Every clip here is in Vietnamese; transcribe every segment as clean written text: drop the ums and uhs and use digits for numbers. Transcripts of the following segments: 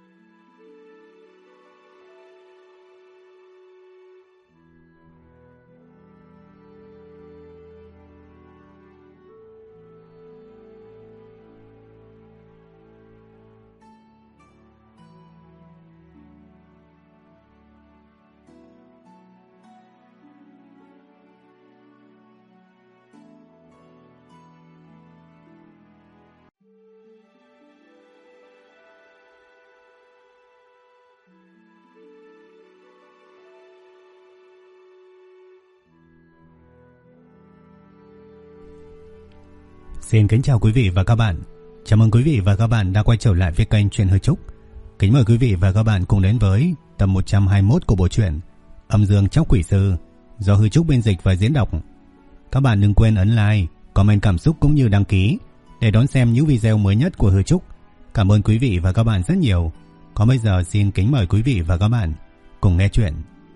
Xin kính chào quý vị và các bạn. Chào mừng quý vị và các bạn đã quay trở lại với kênh Truyện Hư Trúc. Kính mời quý vị và các bạn cùng đến với tập 121 của bộ truyện Âm Dương Tróc Quỷ Sư do Hư Trúc biên dịch và diễn đọc. Các bạn đừng quên ấn like, comment cảm xúc cũng như đăng ký để đón xem những video mới nhất của Hư Trúc. Cảm ơn quý vị và các bạn rất nhiều. Còn bây giờ xin kính mời quý vị và các bạn cùng nghe chuyện.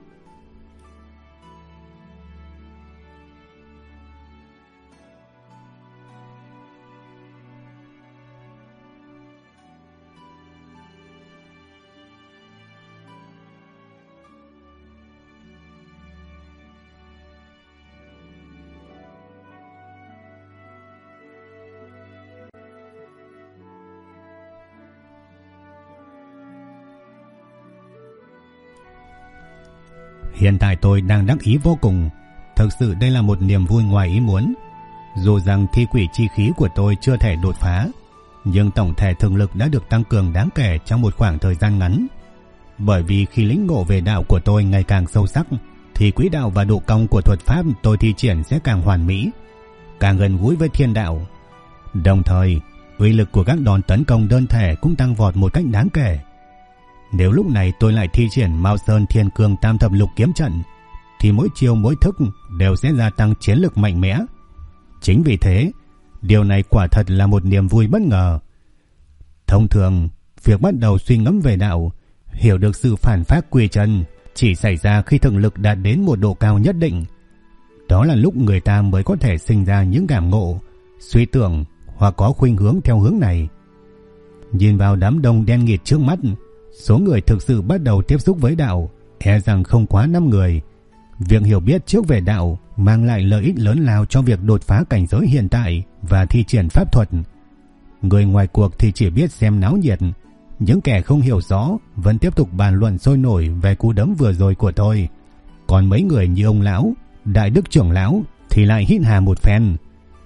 Hiện tại tôi đang đắc ý vô cùng. Thực sự đây là một niềm vui ngoài ý muốn. Dù rằng thi quỷ chi khí của tôi chưa thể đột phá, nhưng tổng thể thực lực đã được tăng cường đáng kể trong một khoảng thời gian ngắn. Bởi vì khi lĩnh ngộ về đạo của tôi ngày càng sâu sắc, thì quỹ đạo và độ cong của thuật pháp tôi thi triển sẽ càng hoàn mỹ, càng gần gũi với thiên đạo. Đồng thời, uy lực của các đòn tấn công đơn thể cũng tăng vọt một cách đáng kể. Nếu lúc này tôi lại thi triển Mao Sơn Thiên Cương Tam Thập Lục kiếm trận, thì mỗi chiêu mỗi thức đều sẽ gia tăng chiến lực mạnh mẽ. Chính vì thế, điều này quả thật là một niềm vui bất ngờ. Thông thường, việc bắt đầu suy ngẫm về đạo, hiểu được sự phản phát quy chân chỉ xảy ra khi thực lực đạt đến một độ cao nhất định. Đó là lúc người ta mới có thể sinh ra những cảm ngộ, suy tưởng hoặc có khuynh hướng theo hướng này. Nhìn vào đám đông đen nghịt trước mắt, số người thực sự bắt đầu tiếp xúc với đạo e rằng không quá 5 người. Việc hiểu biết trước về đạo mang lại lợi ích lớn lao cho việc đột phá cảnh giới hiện tại và thi triển pháp thuật. Người ngoài cuộc thì chỉ biết xem náo nhiệt. Những kẻ không hiểu rõ vẫn tiếp tục bàn luận sôi nổi về cú đấm vừa rồi của tôi. Còn mấy người như ông lão, đại đức trưởng lão thì lại hít hà một phen.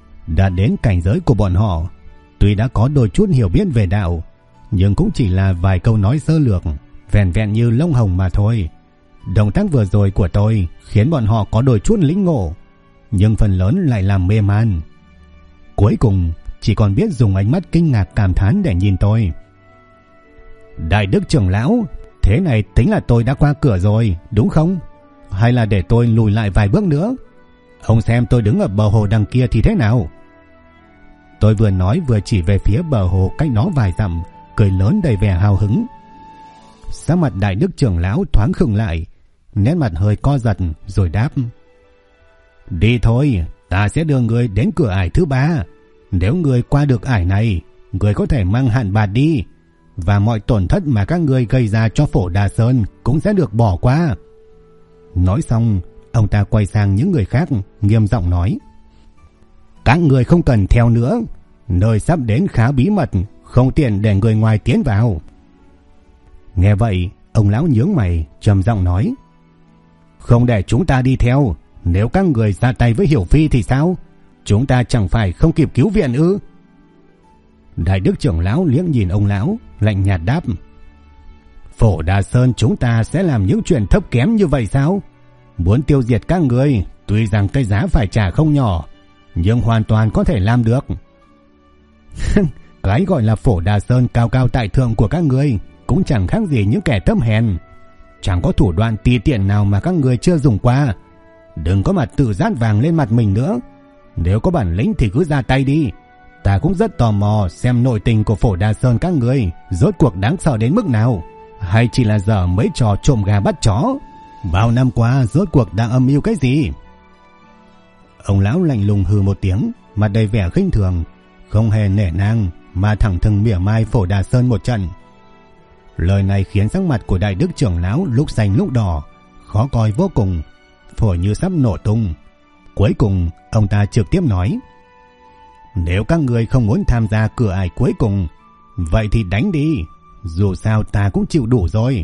Đã đến cảnh giới của bọn họ, tuy đã có đôi chút hiểu biết về đạo, nhưng cũng chỉ là vài câu nói sơ lược, vẹn vẹn như lông hồng mà thôi. Động tác vừa rồi của tôi khiến bọn họ có đôi chút lĩnh ngộ, nhưng phần lớn lại làm mê man. Cuối cùng chỉ còn biết dùng ánh mắt kinh ngạc cảm thán để nhìn tôi. Đại đức trưởng lão, thế này tính là tôi đã qua cửa rồi, đúng không? Hay là để tôi lùi lại vài bước nữa? Ông xem tôi đứng ở bờ hồ đằng kia thì thế nào? Tôi vừa nói vừa chỉ về phía bờ hồ cách đó vài dặm, cười lớn đầy vẻ hào hứng. Sắc mặt đại đức trưởng lão thoáng khựng lại, nét mặt hơi co giật rồi đáp: Đi thôi, ta sẽ đưa người đến cửa ải thứ 3. Nếu người qua được ải này, người có thể mang hạn bạc đi, và mọi tổn thất mà các người gây ra cho Phổ Đà Sơn cũng sẽ được bỏ qua. Nói xong, ông ta quay sang những người khác, nghiêm giọng nói: Các người không cần theo nữa, nơi sắp đến khá bí mật, không tiện để người ngoài tiến vào. Nghe vậy, ông lão nhướng mày, trầm giọng nói: Không để chúng ta đi theo, nếu các người ra tay với Hiểu Phi thì sao? Chúng ta chẳng phải không kịp cứu viện ư? Đại đức trưởng lão liếc nhìn ông lão, lạnh nhạt đáp: Phổ Đà Sơn chúng ta sẽ làm những chuyện thấp kém như vậy sao? Muốn tiêu diệt các người, tuy rằng cái giá phải trả không nhỏ, nhưng hoàn toàn có thể làm được. Cái gọi là Phổ Đà Sơn cao cao tại thượng của các người cũng chẳng khác gì những kẻ thấp hèn. Chẳng có thủ đoạn ti tiện nào mà các người chưa dùng qua. Đừng có mà tự dát vàng lên mặt mình nữa. Nếu có bản lĩnh thì cứ ra tay đi. Ta cũng rất tò mò xem nội tình của Phổ Đà Sơn các người rốt cuộc đáng sợ đến mức nào, hay chỉ là dở mấy trò trộm gà bắt chó. Bao năm qua rốt cuộc đã âm mưu cái gì? Ông lão lạnh lùng hừ một tiếng, mặt đầy vẻ khinh thường, không hề nể nang mà thẳng thừng mỉa mai Phổ Đà Sơn một trận. Lời này khiến sắc mặt của Đại Đức trưởng lão lúc xanh lúc đỏ, khó coi vô cùng, phổi như sắp nổ tung. Cuối cùng, ông ta trực tiếp nói: "Nếu các người không muốn tham gia cửa ải cuối cùng, vậy thì đánh đi, dù sao ta cũng chịu đủ rồi."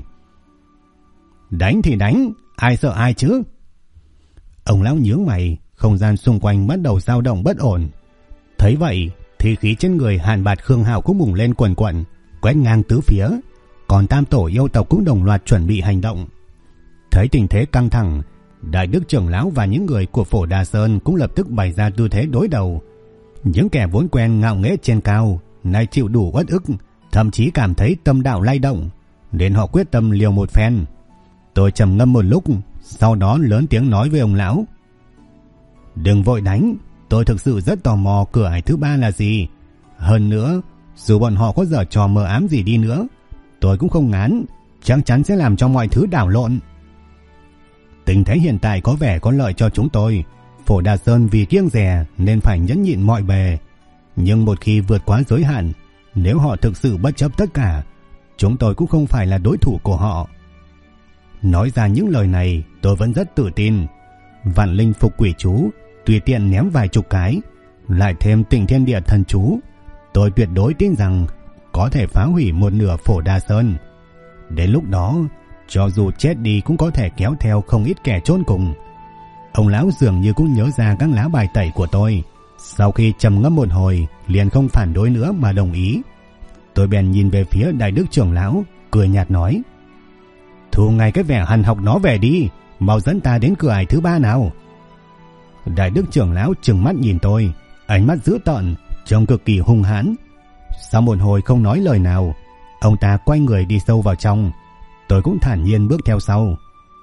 "Đánh thì đánh, ai sợ ai chứ?" Ông lão nhướng mày, không gian xung quanh bắt đầu dao động bất ổn. Thấy vậy, thì khí trên người Hàn Bạt Khương Hạo cũng bùng lên quần quần, quét ngang tứ phía, còn tam tổ yêu tộc cũng đồng loạt chuẩn bị hành động. Thấy tình thế căng thẳng, Đại Đức trưởng lão và những người của Phổ Đà Sơn cũng lập tức bày ra tư thế đối đầu. Những kẻ vốn quen ngạo nghễ trên cao, nay chịu đủ uất ức, thậm chí cảm thấy tâm đạo lay động, nên họ quyết tâm liều một phen. Tôi trầm ngâm một lúc, sau đó lớn tiếng nói với ông lão: "Đừng vội đánh, tôi thực sự rất tò mò cửa ải thứ 3 là gì. Hơn nữa, dù bọn họ có giở trò mờ ám gì đi nữa, tôi cũng không ngán, chắc chắn sẽ làm cho mọi thứ đảo lộn. Tình thế hiện tại có vẻ có lợi cho chúng tôi. Phổ Đà Sơn vì kiêng dè nên phải nhẫn nhịn mọi bề. Nhưng một khi vượt quá giới hạn, nếu họ thực sự bất chấp tất cả, chúng tôi cũng không phải là đối thủ của họ." Nói ra những lời này, tôi vẫn rất tự tin. Vạn linh phục quỷ chú, tùy tiện ném vài chục cái, lại thêm Tịnh Thiên Địa thần chú, tôi tuyệt đối tin rằng có thể phá hủy một nửa Phổ Đà Sơn. Đến lúc đó, cho dù chết đi cũng có thể kéo theo không ít kẻ chôn cùng. Ông lão dường như cũng nhớ ra các lá bài tẩy của tôi. Sau khi trầm ngâm một hồi, liền không phản đối nữa mà đồng ý. Tôi bèn nhìn về phía Đại Đức trưởng lão, cười nhạt nói: "Thu ngay cái vẻ hằn học nó về đi, mau dẫn ta đến cửa ải thứ 3 nào." Đại Đức trưởng lão trừng mắt nhìn tôi, ánh mắt dữ tợn, trông cực kỳ hung hãn. Sau một hồi không nói lời nào, ông ta quay người đi sâu vào trong. Tôi cũng thản nhiên bước theo sau.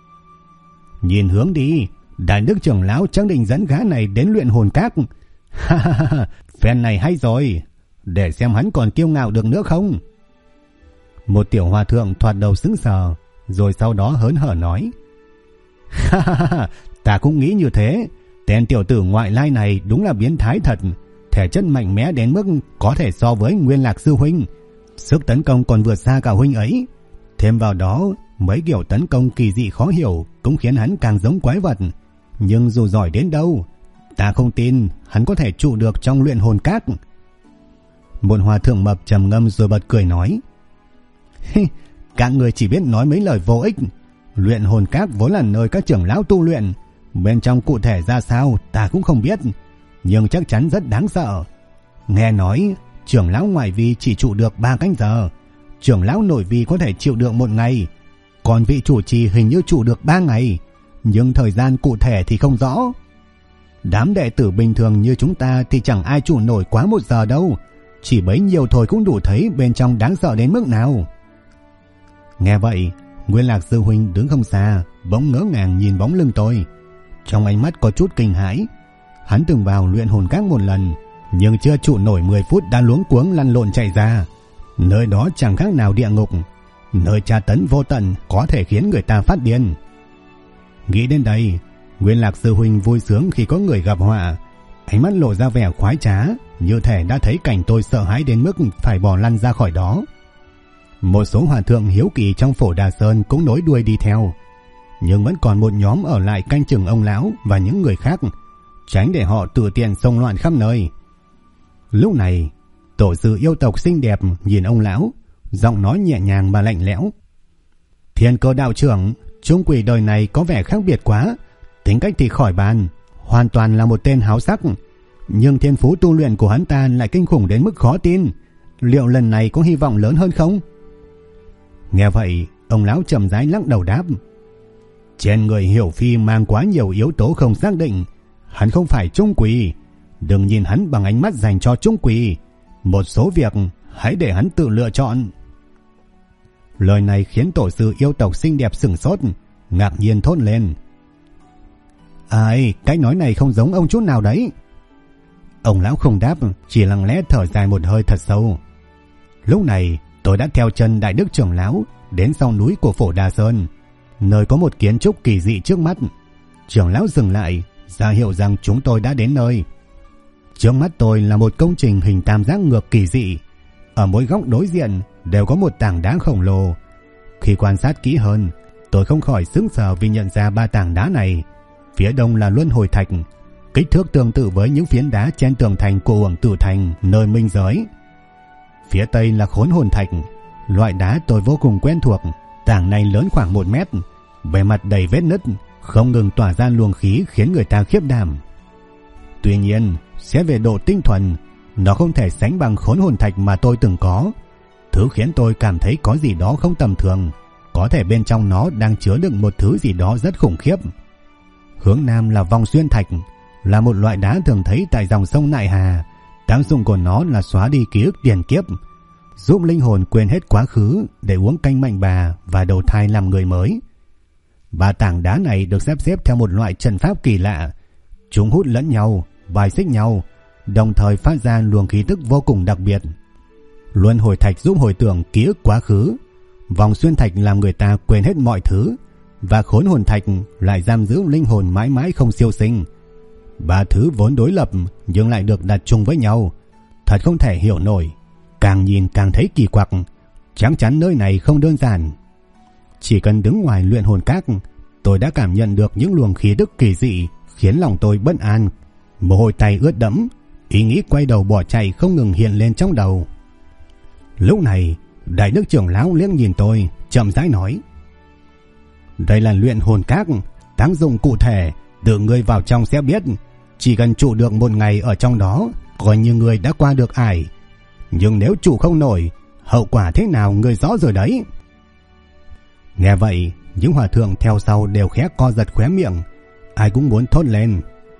"Nhìn hướng đi, Đại Đức trưởng lão chắc định dẫn gã này đến luyện hồn các." "Ha ha ha, phen này hay rồi, để xem hắn còn kiêu ngạo được nữa không." Một tiểu hòa thượng thoạt đầu sững sờ, rồi sau đó hớn hở nói: "Ha ha ha, ta cũng nghĩ như thế. Tên tiểu tử ngoại lai này đúng là biến thái thật, thể chất mạnh mẽ đến mức có thể so với Nguyên Lạc sư huynh, sức tấn công còn vượt xa cả huynh ấy. Thêm vào đó, mấy kiểu tấn công kỳ dị khó hiểu cũng khiến hắn càng giống quái vật. Nhưng dù giỏi đến đâu, ta không tin hắn có thể trụ được trong luyện hồn các." Một hòa thượng mập trầm ngâm rồi bật cười nói: "Các người chỉ biết nói mấy lời vô ích. Luyện hồn các vốn là nơi các trưởng lão tu luyện, bên trong cụ thể ra sao ta cũng không biết, nhưng chắc chắn rất đáng sợ. Nghe nói trưởng lão ngoại vi chỉ trụ được 3 canh giờ, trưởng lão nội vi có thể chịu được 1 ngày, còn vị chủ trì hình như trụ được 3 ngày, nhưng thời gian cụ thể thì không rõ. Đám đệ tử bình thường như chúng ta thì chẳng ai trụ nổi quá 1 giờ đâu, chỉ bấy nhiêu thôi cũng đủ thấy bên trong đáng sợ đến mức nào." Nghe vậy, Nguyên Lạc sư huynh đứng không xa, bỗng ngỡ ngàng nhìn bóng lưng tôi. Trong ánh mắt có chút kinh hãi. Hắn từng vào luyện hồn các 1 lần, nhưng chưa trụ nổi 10 phút đã luống cuống lăn lộn chạy ra. Nơi đó chẳng khác nào địa ngục, nơi tra tấn vô tận có thể khiến người ta phát điên. Nghĩ đến đây, Nguyên Lạc sư huynh vui sướng khi có người gặp họa, ánh mắt lộ ra vẻ khoái trá, như thể đã thấy cảnh tôi sợ hãi đến mức phải bỏ lăn ra khỏi đó. Một số hòa thượng hiếu kỳ trong Phổ Đà Sơn cũng nối đuôi đi theo, nhưng vẫn còn một nhóm ở lại canh chừng ông lão và những người khác, tránh để họ tự tiện xông loạn khắp nơi. Lúc này, tổ sư yêu tộc xinh đẹp nhìn ông lão, giọng nói nhẹ nhàng mà lạnh lẽo: "Thiên Cơ đạo trưởng, Trung Quỷ đời này có vẻ khác biệt quá, tính cách thì khỏi bàn, hoàn toàn là một tên háo sắc, nhưng thiên phú tu luyện của hắn ta lại kinh khủng đến mức khó tin. Liệu lần này có hy vọng lớn hơn không?" Nghe vậy, ông lão chậm rãi lắc đầu đáp: "Trên người Hiểu Phi mang quá nhiều yếu tố không xác định, hắn không phải Trung Quỷ. Đừng nhìn hắn bằng ánh mắt dành cho Trung Quỷ, một số việc hãy để hắn tự lựa chọn." Lời này khiến tổ sư yêu tộc xinh đẹp sửng sốt, ngạc nhiên thốt lên: "Ai, cách nói này không giống ông chút nào đấy." Ông lão không đáp, chỉ lặng lẽ thở dài một hơi thật sâu. Lúc này, tôi đã theo chân Đại Đức trưởng lão đến sau núi của Phổ Đà Sơn, nơi có một kiến trúc kỳ dị trước mắt. Trưởng lão dừng lại, ra hiệu rằng chúng tôi đã đến nơi. Trước mắt tôi là một công trình hình tam giác ngược kỳ dị. Ở mỗi góc đối diện đều có một tảng đá khổng lồ, Khi quan sát kỹ hơn, tôi không khỏi sững sờ vì nhận ra ba tảng đá này. Phía đông là luân hồi thạch, kích thước tương tự với những phiến đá trên tường thành của Uổng Tử Thành nơi minh giới. Phía tây là khốn hồn thạch, loại đá tôi vô cùng quen thuộc. Tảng này lớn khoảng 1 mét, bề mặt đầy vết nứt, không ngừng tỏa ra luồng khí khiến người ta khiếp đảm. Tuy nhiên, xét về độ tinh thuần, nó không thể sánh bằng khốn hồn thạch mà tôi từng có. Thứ khiến tôi cảm thấy có gì đó không tầm thường, có thể bên trong nó đang chứa đựng một thứ gì đó rất khủng khiếp. Hướng nam là vòng xuyên thạch, là một loại đá thường thấy tại dòng sông Nại Hà. Tác dụng của nó là xóa đi ký ức tiền kiếp, giúp linh hồn quên hết quá khứ để uống canh mạnh bà và đầu thai làm người mới. Ba tảng đá này được sắp xếp theo một loại trận pháp kỳ lạ. Chúng hút lẫn nhau, bài xích nhau, đồng thời phát ra luồng khí tức vô cùng đặc biệt. Luân hồi thạch giúp hồi tưởng ký ức quá khứ, vòng xuyên thạch làm người ta quên hết mọi thứ, và khốn hồn thạch lại giam giữ linh hồn mãi mãi không siêu sinh. Ba thứ vốn đối lập nhưng lại được đặt chung với nhau, thật không thể hiểu nổi. Càng nhìn càng thấy kỳ quặc, chắc chắn nơi này không đơn giản. Chỉ cần đứng ngoài luyện hồn các, tôi đã cảm nhận được những luồng khí tức kỳ dị khiến lòng tôi bất an. Mồ hôi tay ướt đẫm, ý nghĩ quay đầu bỏ chạy không ngừng hiện lên trong đầu. Lúc này, Đại Đức trưởng lão liếc nhìn tôi, chậm rãi nói: "Đây là luyện hồn các, tác dụng cụ thể, tự ngươi vào trong sẽ biết. Chỉ cần trụ được 1 ngày ở trong đó, coi như người đã qua được ải. Nhưng nếu trụ không nổi, hậu quả thế nào ngươi rõ rồi đấy." Nghe vậy, những hòa thượng theo sau đều khẽ co giật khóe miệng, ai cũng muốn thốt lên: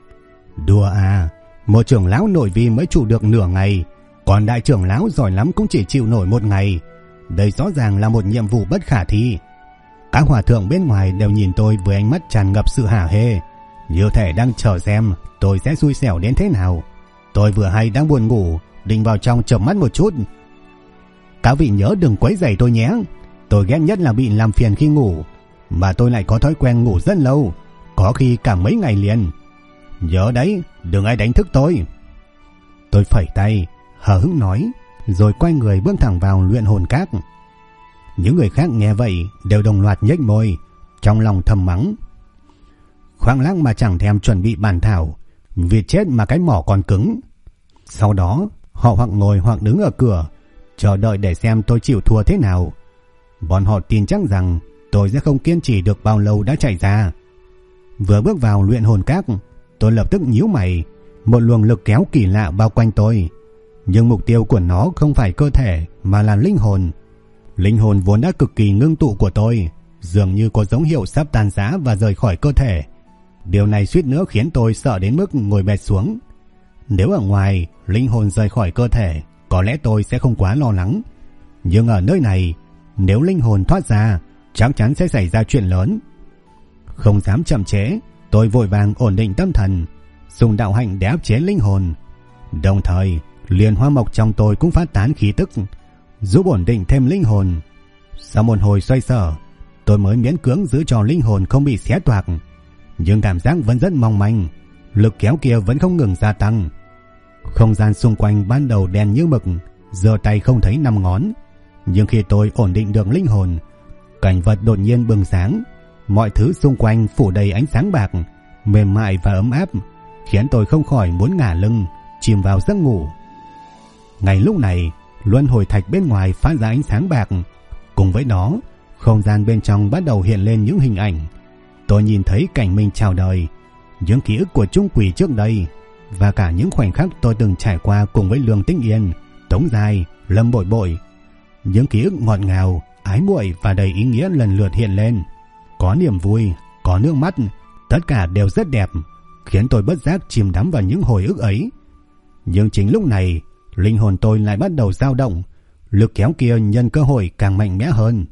"Đùa à, một trưởng lão nội vi mới trụ được nửa ngày, còn đại trưởng lão giỏi lắm cũng chỉ chịu nổi 1 ngày. Đây rõ ràng là một nhiệm vụ bất khả thi." Các hòa thượng bên ngoài đều nhìn tôi với ánh mắt tràn ngập sự hả hê, như thể đang chờ xem tôi sẽ xui xẻo đến thế nào. Tôi vừa hay đang buồn ngủ, định vào trong chợp mắt một chút. "Các vị nhớ đừng quấy rầy tôi nhé. Tôi ghét nhất là bị làm phiền khi ngủ, mà tôi lại có thói quen ngủ rất lâu, có khi cả mấy ngày liền. Nhớ đấy, đừng ai đánh thức tôi." Tôi phẩy tay, hờ hững nói, rồi quay người bước thẳng vào luyện hồn các. Những người khác nghe vậy đều đồng loạt nhếch môi, trong lòng thầm mắng: "Khoác lác mà chẳng thèm chuẩn bị bản thảo, vì chết mà cái mỏ còn cứng." Sau đó, họ hoặc ngồi hoặc đứng ở cửa, chờ đợi để xem tôi chịu thua thế nào. Bọn họ tin chắc rằng tôi sẽ không kiên trì được bao lâu đã chạy ra. Vừa bước vào luyện hồn các, tôi lập tức nhíu mày, một luồng lực kéo kỳ lạ bao quanh tôi. Nhưng mục tiêu của nó không phải cơ thể mà là linh hồn. Linh hồn vốn đã cực kỳ ngưng tụ của tôi dường như có dấu hiệu sắp tan rã và rời khỏi cơ thể. Điều này suýt nữa khiến tôi sợ đến mức ngồi bệt xuống. Nếu ở ngoài linh hồn rời khỏi cơ thể, có lẽ tôi sẽ không quá lo lắng. Nhưng ở nơi này, nếu linh hồn thoát ra, chắc chắn sẽ xảy ra chuyện lớn. Không dám chậm trễ, tôi vội vàng ổn định tâm thần, dùng đạo hạnh để áp chế linh hồn. Đồng thời, liền hoa mộc trong tôi cũng phát tán khí tức, giúp ổn định thêm linh hồn. Sau một hồi xoay sở, tôi mới miễn cưỡng giữ cho linh hồn không bị xé toạc. Nhưng cảm giác vẫn rất mong manh, lực kéo kia vẫn không ngừng gia tăng. Không gian xung quanh ban đầu đen như mực, giơ tay không thấy 5 ngón. Nhưng khi tôi ổn định được linh hồn, cảnh vật đột nhiên bừng sáng. Mọi thứ xung quanh phủ đầy ánh sáng bạc, mềm mại và ấm áp, khiến tôi không khỏi muốn ngả lưng, chìm vào giấc ngủ. Ngay lúc này, luân hồi thạch bên ngoài phát ra ánh sáng bạc. Cùng với đó, không gian bên trong bắt đầu hiện lên những hình ảnh. Tôi nhìn thấy cảnh mình chào đời, những ký ức của Trung Quỷ trước đây, và cả những khoảnh khắc tôi từng trải qua cùng với Lương Tĩnh Yên, Tống Giai, Lâm Bội Bội. Những ký ức ngọt ngào, ái muội và đầy ý nghĩa lần lượt hiện lên. Có niềm vui, có nước mắt, tất cả đều rất đẹp, khiến tôi bất giác chìm đắm vào những hồi ức ấy. Nhưng chính lúc này, linh hồn tôi lại bắt đầu dao động, lực kéo kia nhân cơ hội càng mạnh mẽ hơn.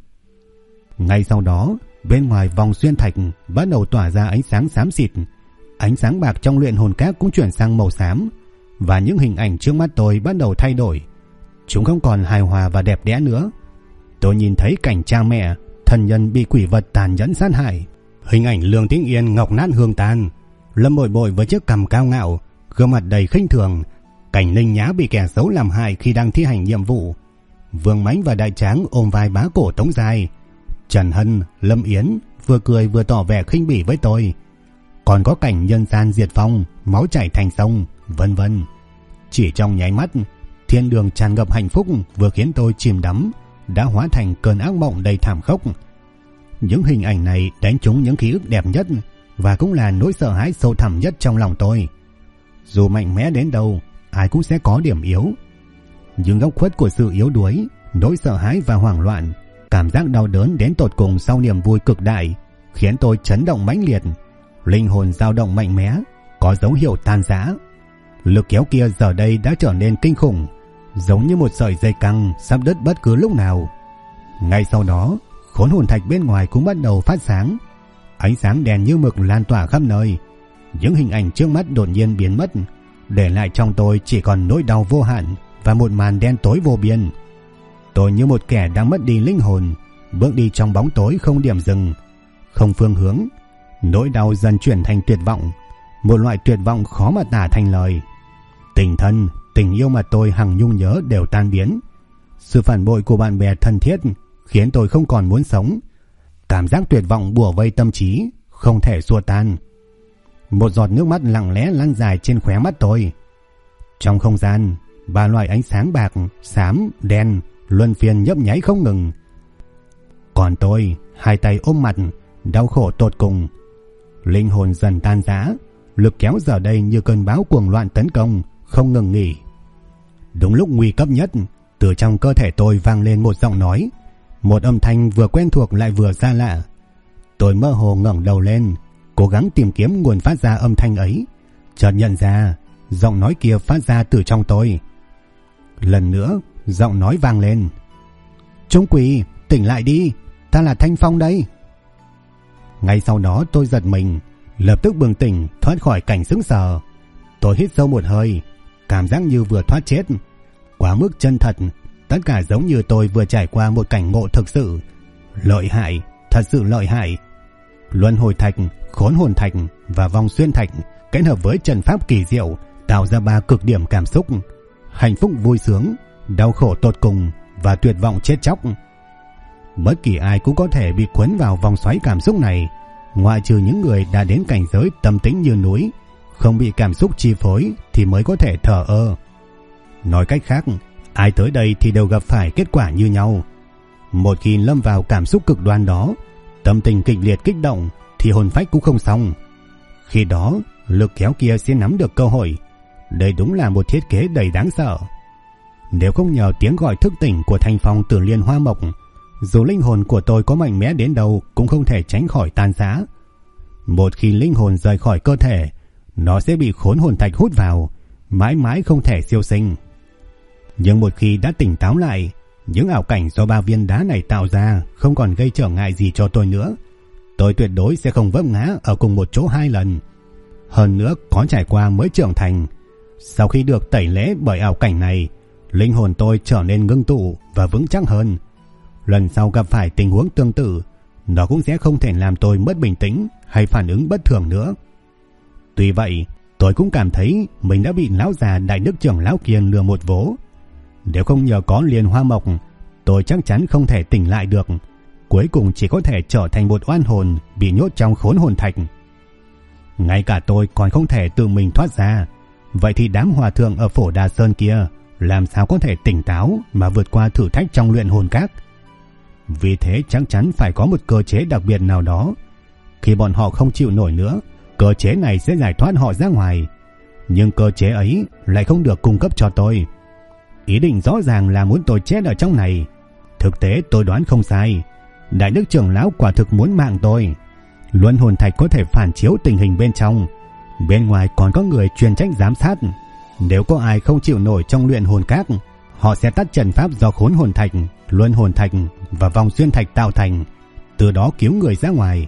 Ngay sau đó, bên ngoài vòng xuyên thạch bắt đầu tỏa ra ánh sáng xám xịt. Ánh sáng bạc trong luyện hồn các cũng chuyển sang màu xám, và những hình ảnh trước mắt tôi bắt đầu thay đổi. Chúng không còn hài hòa và đẹp đẽ nữa. Tôi nhìn thấy cảnh cha mẹ, thân nhân bị quỷ vật tàn nhẫn sát hại, hình ảnh Lương Tĩnh Yên ngọc nát hương tan, Lâm Bội Bội với chiếc cằm cao ngạo, gương mặt đầy khinh thường, cảnh Ninh Nhã bị kẻ xấu làm hại khi đang thi hành nhiệm vụ, Vương Mãnh và Đại Tráng ôm vai bá cổ Tống Giai. Trần Hân, Lâm Yến vừa cười vừa tỏ vẻ khinh bỉ với tôi. Còn có cảnh nhân gian diệt vong, máu chảy thành sông, vân vân. Chỉ trong nháy mắt, thiên đường tràn ngập hạnh phúc vừa khiến tôi chìm đắm đã hóa thành cơn ác mộng đầy thảm khốc. Những hình ảnh này đánh trúng những ký ức đẹp nhất và cũng là nỗi sợ hãi sâu thẳm nhất trong lòng tôi. Dù mạnh mẽ đến đâu, ai cũng sẽ có điểm yếu. Nhưng góc khuất của sự yếu đuối, nỗi sợ hãi và hoảng loạn, cảm giác đau đớn đến tột cùng sau niềm vui cực đại khiến tôi chấn động mãnh liệt, linh hồn dao động mạnh mẽ, có dấu hiệu tan rã. Lực kéo kia giờ đây đã trở nên kinh khủng, giống như một sợi dây căng sắp đứt bất cứ lúc nào. Ngay sau đó, khốn hồn thạch bên ngoài cũng bắt đầu phát sáng, ánh sáng đèn như mực lan tỏa khắp nơi. Những hình ảnh trước mắt đột nhiên biến mất, để lại trong tôi chỉ còn nỗi đau vô hạn và một màn đen tối vô biên. Tôi như một kẻ đang mất đi linh hồn, bước đi trong bóng tối không điểm dừng, không phương hướng. Nỗi đau dần chuyển thành tuyệt vọng, một loại tuyệt vọng khó mà tả thành lời. Tình thân, tình yêu mà tôi hằng nhung nhớ đều tan biến. Sự phản bội của bạn bè thân thiết khiến tôi không còn muốn sống. Cảm giác tuyệt vọng bủa vây tâm trí, không thể xua tan. Một giọt nước mắt lặng lẽ lăn dài trên khóe mắt tôi. Trong không gian, ba loại ánh sáng bạc, xám, đen luân phiên nhấp nháy không ngừng. Còn tôi, hai tay ôm mặt, đau khổ tột cùng. Linh hồn dần tan rã, lực kéo giờ đây như cơn bão cuồng loạn tấn công, không ngừng nghỉ. Đúng lúc nguy cấp nhất, từ trong cơ thể tôi vang lên một giọng nói, một âm thanh vừa quen thuộc lại vừa xa lạ. Tôi mơ hồ ngẩng đầu lên, cố gắng tìm kiếm nguồn phát ra âm thanh ấy, chợt nhận ra giọng nói kia phát ra từ trong tôi. Lần nữa, giọng nói vang lên: Trung Quỳ, tỉnh lại đi, ta là Thanh Phong đây. Ngay sau đó tôi giật mình, lập tức bừng tỉnh thoát khỏi cảnh sững sờ. Tôi hít sâu một hơi, cảm giác như vừa thoát chết, quá mức chân thật, tất cả giống như tôi vừa trải qua một cảnh ngộ thực sự. Lợi hại, thật sự lợi hại. Luân hồi thạch, khốn hồn thạch và vong xuyên thạch kết hợp với trận pháp kỳ diệu tạo ra ba cực điểm cảm xúc: hạnh phúc vui sướng, đau khổ tột cùng và tuyệt vọng chết chóc. Bất kỳ ai cũng có thể bị cuốn vào vòng xoáy cảm xúc này, ngoại trừ những người đã đến cảnh giới tâm tĩnh như núi, không bị cảm xúc chi phối thì mới có thể thờ ơ. Nói cách khác, ai tới đây thì đều gặp phải kết quả như nhau. Một khi lâm vào cảm xúc cực đoan đó, tâm tình kịch liệt kích động thì hồn phách cũng không xong. Khi đó, lực kéo kia sẽ nắm được cơ hội. Đây đúng là một thiết kế đầy đáng sợ. Nếu không nhờ tiếng gọi thức tỉnh của Thanh Phong từ Liên Hoa Mộc, dù linh hồn của tôi có mạnh mẽ đến đâu cũng không thể tránh khỏi tan rã. Một khi linh hồn rời khỏi cơ thể, nó sẽ bị khốn hồn thạch hút vào, mãi mãi không thể siêu sinh. Nhưng một khi đã tỉnh táo lại, những ảo cảnh do ba viên đá này tạo ra không còn gây trở ngại gì cho tôi nữa. Tôi tuyệt đối sẽ không vấp ngã ở cùng một chỗ hai lần. Hơn nữa có trải qua mới trưởng thành. Sau khi được tẩy lễ bởi ảo cảnh này, linh hồn tôi trở nên ngưng tụ và vững chắc hơn. Lần sau gặp phải tình huống tương tự, nó cũng sẽ không thể làm tôi mất bình tĩnh hay phản ứng bất thường nữa. Tuy vậy, tôi cũng cảm thấy mình đã bị lão già Đại Đức trưởng lão kia lừa một vố. Nếu không nhờ có Liên Hoa Mộc, tôi chắc chắn không thể tỉnh lại được. Cuối cùng chỉ có thể trở thành một oan hồn bị nhốt trong khốn hồn thạch. Ngay cả tôi còn không thể tự mình thoát ra, vậy thì đám hòa thượng ở Phổ Đà Sơn kia làm sao có thể tỉnh táo mà vượt qua thử thách trong luyện hồn các? Vì thế chắc chắn phải có một cơ chế đặc biệt nào đó. Khi bọn họ không chịu nổi nữa, cơ chế này sẽ giải thoát họ ra ngoài. Nhưng cơ chế ấy lại không được cung cấp cho tôi. Ý định rõ ràng là muốn tôi chết ở trong này. Thực tế tôi đoán không sai, Đại Đức trưởng lão quả thực muốn mạng tôi. Luân hồn thạch có thể phản chiếu tình hình bên trong, bên ngoài còn có người chuyên trách giám sát. Nếu có ai không chịu nổi trong luyện hồn các, họ sẽ tắt trận pháp do khốn hồn thạch, luân hồn thạch và vòng xuyên thạch tạo thành, từ đó cứu người ra ngoài.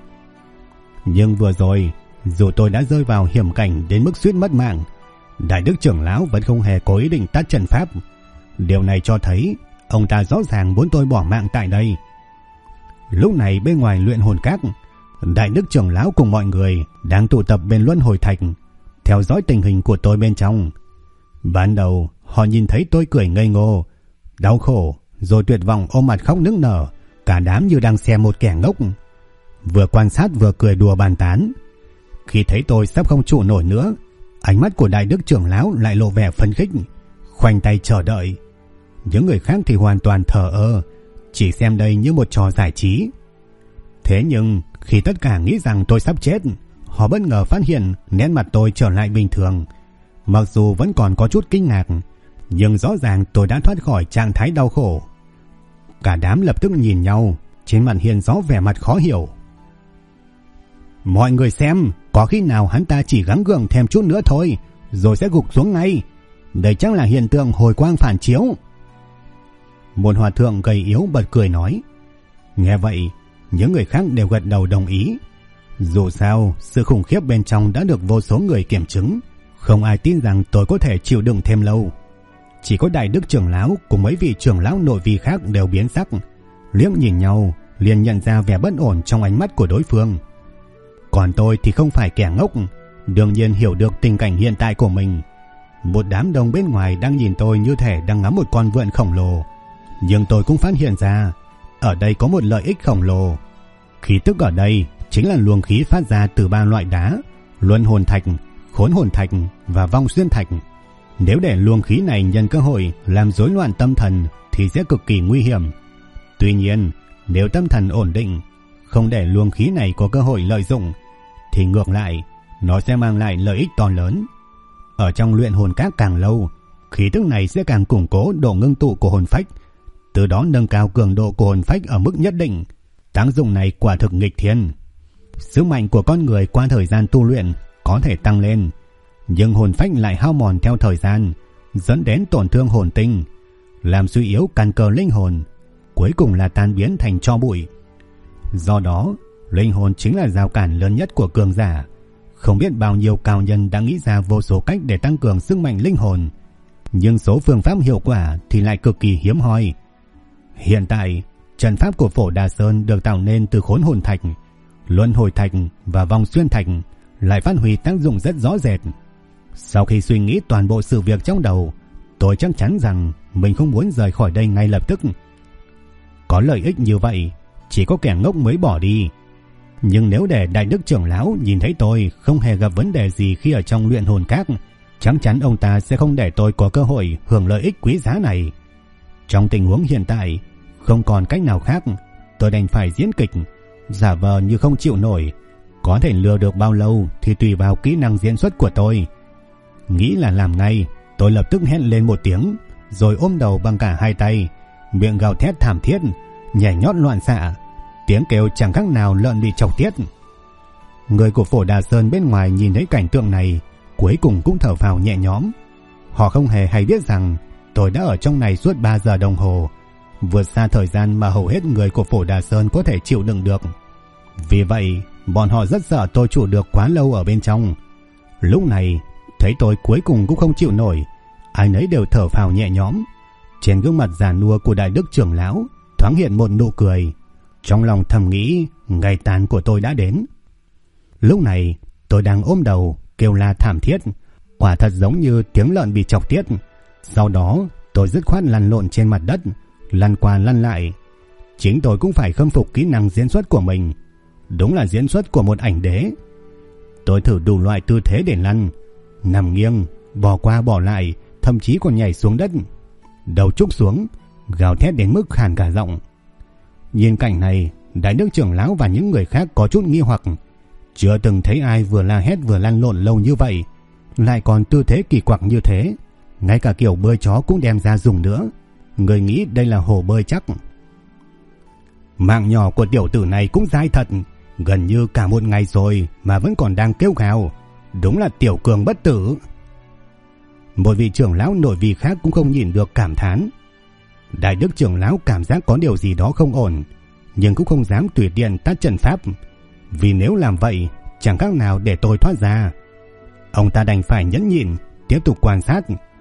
Nhưng vừa rồi, dù tôi đã rơi vào hiểm cảnh đến mức suýt mất mạng, Đại Đức trưởng lão vẫn không hề có ý định tắt trận pháp. Điều này cho thấy ông ta rõ ràng muốn tôi bỏ mạng tại đây. Lúc này bên ngoài luyện hồn các, Đại Đức trưởng lão cùng mọi người đang tụ tập bên luân hồi thạch, theo dõi tình hình của tôi bên trong. Ban đầu họ nhìn thấy tôi cười ngây ngô, đau khổ, rồi tuyệt vọng ôm mặt khóc nức nở, Cả đám như đang xem một kẻ ngốc, vừa quan sát vừa cười đùa bàn tán. Khi thấy tôi sắp không trụ nổi nữa, ánh mắt của đại đức trưởng lão lại lộ vẻ phấn khích, khoanh tay chờ đợi. Những người khác thì hoàn toàn thờ ơ, chỉ xem đây như một trò giải trí. Thế nhưng khi tất cả nghĩ rằng tôi sắp chết, họ bất ngờ phát hiện nét mặt tôi trở lại bình thường. Mặc dù vẫn còn có chút kinh ngạc, nhưng rõ ràng tôi đã thoát khỏi trạng thái đau khổ. Cả đám lập tức nhìn nhau, trên mặt hiện rõ vẻ mặt khó hiểu. Mọi người xem, có khi nào hắn ta chỉ gắng gượng thêm chút nữa thôi, rồi sẽ gục xuống ngay. Đây chắc là hiện tượng hồi quang phản chiếu. Một hòa thượng gầy yếu bật cười nói. Nghe vậy, những người khác đều gật đầu đồng ý. Dù sao, sự khủng khiếp bên trong đã được vô số người kiểm chứng, không ai tin rằng tôi có thể chịu đựng thêm lâu. Chỉ có đại đức trưởng lão cùng mấy vị trưởng lão nội vi khác đều biến sắc, liếc nhìn nhau, liền nhận ra vẻ bất ổn trong ánh mắt của đối phương. Còn tôi thì không phải kẻ ngốc, đương nhiên hiểu được tình cảnh hiện tại của mình. Một đám đông bên ngoài đang nhìn tôi như thể đang ngắm một con vượn khổng lồ, nhưng tôi cũng phát hiện ra ở đây có một lợi ích khổng lồ. Khí tức ở đây chính là luồng khí phát ra từ 3 loại đá: luân hồn thạch, khốn hồn thạch và vong xuyên thạch. Nếu để luồng khí này nhân cơ hội làm rối loạn tâm thần thì sẽ cực kỳ nguy hiểm. Tuy nhiên, nếu tâm thần ổn định, không để luồng khí này có cơ hội lợi dụng, thì ngược lại, nó sẽ mang lại lợi ích to lớn. Ở trong luyện hồn các càng lâu, khí tức này sẽ càng củng cố độ ngưng tụ của hồn phách, từ đó nâng cao cường độ của hồn phách ở mức nhất định. Tác dụng này quả thực nghịch thiên. Sức mạnh của con người qua thời gian tu luyện có thể tăng lên, nhưng hồn phách lại hao mòn theo thời gian, dẫn đến tổn thương hồn tinh, làm suy yếu căn cơ linh hồn, cuối cùng là tan biến thành tro bụi. Do đó, linh hồn chính là rào cản lớn nhất của cường giả. Không biết bao nhiêu cao nhân đã nghĩ ra vô số cách để tăng cường sức mạnh linh hồn, nhưng số phương pháp hiệu quả thì lại cực kỳ hiếm hoi. Hiện tại, trận pháp của Phổ Đà Sơn được tạo nên từ khốn hồn thạch, luân hồi thạch và vong xuyên thạch lại phát huy tác dụng rất rõ rệt. Sau khi suy nghĩ toàn bộ sự việc trong đầu, tôi chắc chắn rằng mình không muốn rời khỏi đây ngay lập tức. Có lợi ích như vậy, chỉ có kẻ ngốc mới bỏ đi. Nhưng nếu để đại đức trưởng lão nhìn thấy tôi không hề gặp vấn đề gì khi ở trong luyện hồn các, chắc chắn ông ta sẽ không để tôi có cơ hội hưởng lợi ích quý giá này. Trong tình huống hiện tại, không còn cách nào khác, tôi đành phải diễn kịch, giả vờ như không chịu nổi. Có thể lừa được bao lâu thì tùy vào kỹ năng diễn xuất của tôi. Nghĩ là làm ngay, tôi lập tức hét lên một tiếng, rồi ôm đầu bằng cả hai tay, miệng gào thét thảm thiết, nhảy nhót loạn xạ, tiếng kêu chẳng khác nào lợn bị chọc tiết. Người của Phổ Đà Sơn bên ngoài nhìn thấy cảnh tượng này, cuối cùng cũng thở phào nhẹ nhõm. Họ không hề hay biết rằng tôi đã ở trong này suốt 3 giờ đồng hồ, vượt xa thời gian mà hầu hết người của Phổ Đà Sơn có thể chịu đựng được. Vì vậy, bọn họ rất sợ tôi trụ được quá lâu ở bên trong. Lúc này, thấy tôi cuối cùng cũng không chịu nổi, ai nấy đều thở phào nhẹ nhõm. Trên gương mặt già nua của đại đức trưởng lão thoáng hiện một nụ cười. Trong lòng thầm nghĩ, ngày tàn của tôi đã đến. Lúc này, tôi đang ôm đầu, kêu la thảm thiết, quả thật giống như tiếng lợn bị chọc tiết. Sau đó, tôi dứt khoát lăn lộn trên mặt đất, lăn qua lăn lại. Chính tôi cũng phải khâm phục kỹ năng diễn xuất của mình. Đúng là diễn xuất của một ảnh đế. Tôi thử đủ loại tư thế để lăn, nằm nghiêng, bò qua bò lại, thậm chí còn nhảy xuống đất, đầu trúc xuống, gào thét đến mức khàn cả giọng. Nhìn cảnh này, đại đức trưởng lão và những người khác có chút nghi hoặc. Chưa từng thấy ai vừa la hét vừa lăn lộn lâu như vậy, lại còn tư thế kỳ quặc như thế. Ngay cả kiểu bơi chó cũng đem ra dùng nữa. Người nghĩ đây là hồ bơi chắc. Mạng nhỏ của tiểu tử này cũng dai thật, gần như cả một ngày rồi mà vẫn còn đang kêu gào. Đúng là tiểu cường bất tử. Một vị trưởng lão nội vi khác cũng không nhìn được cảm thán. Đại đức trưởng lão cảm giác có điều gì đó không ổn, nhưng cũng không dám tùy tiện tắt trận pháp, vì nếu làm vậy chẳng khác nào để tôi thoát ra. Ông ta đành phải nhẫn nhịn tiếp tục quan sát.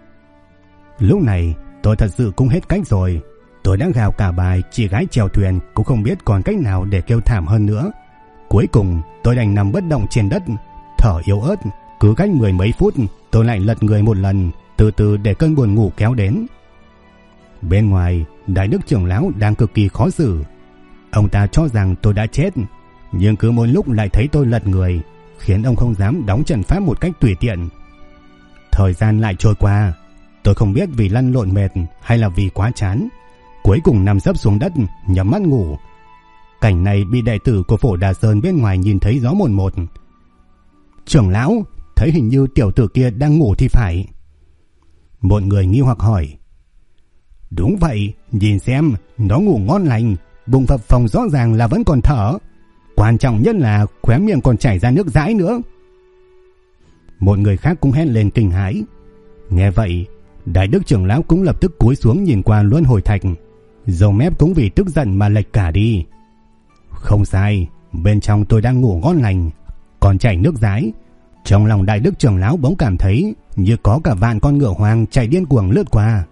Lúc này tôi thật sự cũng hết cách rồi. Tôi đã gào cả bài chị gái chèo thuyền, cũng không biết còn cách nào để kêu thảm hơn nữa. Cuối cùng tôi đành nằm bất động trên đất, thở yếu ớt. Cứ cách 10 mấy phút tôi lại lật người một lần, từ từ để cơn buồn ngủ kéo đến. Bên ngoài, đại đức trưởng lão đang cực kỳ khó xử. Ông ta cho rằng tôi đã chết, nhưng cứ mỗi lúc lại thấy tôi lật người, khiến ông không dám đóng trận pháp một cách tùy tiện. Thời gian lại trôi qua, tôi không biết vì lăn lộn mệt hay là vì quá chán, cuối cùng nằm sấp xuống đất nhắm mắt ngủ. Cảnh này bị đệ tử của Phổ Đà Sơn bên ngoài nhìn thấy rõ mồn một. Trưởng lão, thấy hình như tiểu tử kia đang ngủ thì phải. Một người nghi hoặc hỏi. Đúng vậy, nhìn xem, nó ngủ ngon lành, bụng phập phồng rõ ràng là vẫn còn thở. Quan trọng nhất là khóe miệng còn chảy ra nước dãi nữa. Một người khác cũng hét lên kinh hãi. Nghe vậy, Đại Đức trưởng lão cũng lập tức cúi xuống nhìn qua luân hồi thạch, râu mép cũng vì tức giận mà lệch cả đi. Không sai, bên trong tôi đang ngủ ngon lành, còn chảy nước dãi. Trong lòng Đại Đức trưởng lão bỗng cảm thấy như có cả vạn con ngựa hoang chạy điên cuồng lướt qua.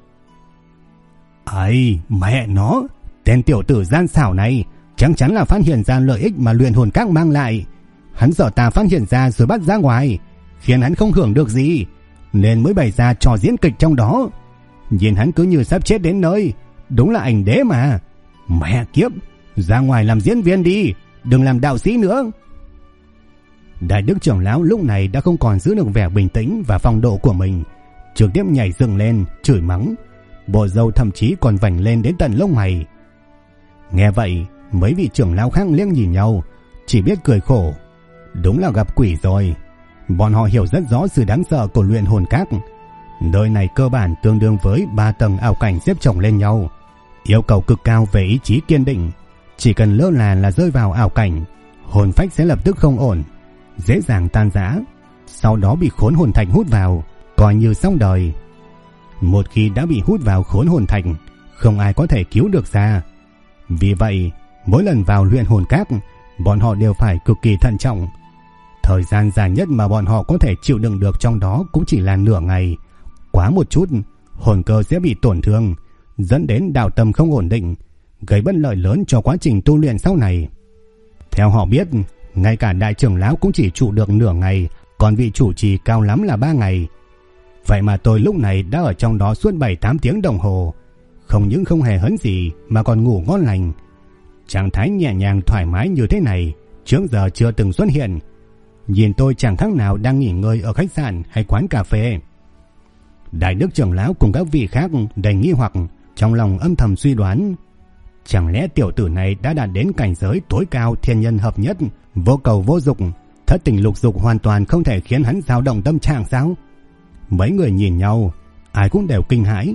Ấy, mẹ nó, tên tiểu tử gian xảo này chắc chắn là phát hiện ra lợi ích mà luyện hồn các mang lại. Hắn sợ ta phát hiện ra rồi bắt ra ngoài, khiến hắn không hưởng được gì, nên mới bày ra trò diễn kịch trong đó. Nhìn hắn cứ như sắp chết đến nơi, đúng là ảnh đế mà. Mẹ kiếp, ra ngoài làm diễn viên đi, đừng làm đạo sĩ nữa. Đại Đức trưởng lão lúc này đã không còn giữ được vẻ bình tĩnh và phong độ của mình, trực tiếp nhảy dựng lên chửi mắng, bộ râu thậm chí còn vành lên đến tận lông mày. Nghe vậy, mấy vị trưởng lão khác liếc nhìn nhau, chỉ biết cười khổ. Đúng là gặp quỷ rồi. Bọn họ hiểu rất rõ sự đáng sợ của luyện hồn các. Nơi này cơ bản tương đương với 3 tầng ảo cảnh xếp chồng lên nhau, yêu cầu cực cao về ý chí kiên định. Chỉ cần lơ là rơi vào ảo cảnh, hồn phách sẽ lập tức không ổn, dễ dàng tan rã, sau đó bị khốn hồn thạch hút vào, coi như xong đời. Một khi đã bị hút vào khốn hồn thạch, không ai có thể cứu được ra. Vì vậy, mỗi lần vào luyện hồn các, bọn họ đều phải cực kỳ thận trọng. Thời gian dài nhất mà bọn họ có thể chịu đựng được trong đó cũng chỉ là nửa ngày. Quá một chút, hồn cơ sẽ bị tổn thương, dẫn đến đạo tâm không ổn định, gây bất lợi lớn cho quá trình tu luyện sau này. Theo họ biết, ngay cả đại trưởng lão cũng chỉ trụ được nửa ngày, còn vị chủ trì cao lắm là 3 ngày. Vậy mà tôi lúc này đã ở trong đó suốt 7-8 tiếng đồng hồ, không những không hề hấn gì mà còn ngủ ngon lành. Trạng thái nhẹ nhàng thoải mái như thế này trước giờ chưa từng xuất hiện. Nhìn tôi chẳng khác nào đang nghỉ ngơi ở khách sạn hay quán cà phê. Đại Đức trưởng lão cùng các vị khác đầy nghi hoặc, trong lòng âm thầm suy đoán, chẳng lẽ tiểu tử này đã đạt đến cảnh giới tối cao thiên nhân hợp nhất, vô cầu vô dục, thất tình lục dục hoàn toàn không thể khiến hắn dao động tâm trạng sao? Mấy người nhìn nhau, ai cũng đều kinh hãi.